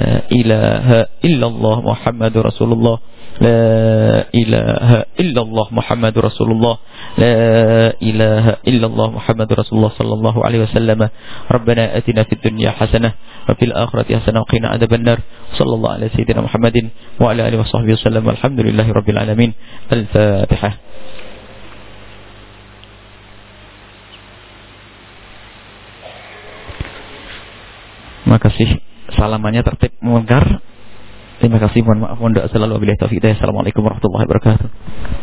ilaha illallah Muhammadur Rasulullah. La ilaha illallah Muhammadur Rasulullah. La ilaha illallah Muhammadur Rasulullah sallallahu alaihi wasallam. Rabbana atina fid dunya hasanah wa fil akhirati hasanah wa qina adzabannar. Sallallahu alaihi sayyidina Muhammadin wa ala alihi washabbihi wasallam. Alhamdulillahirabbil alamin. Al-Fatihah. Terima kasih. Salamannya tertib melengkar. Terima kasih, mohon maaf, mohon doa selalu. Wabillahi taufiq. Assalamualaikum warahmatullahi wabarakatuh.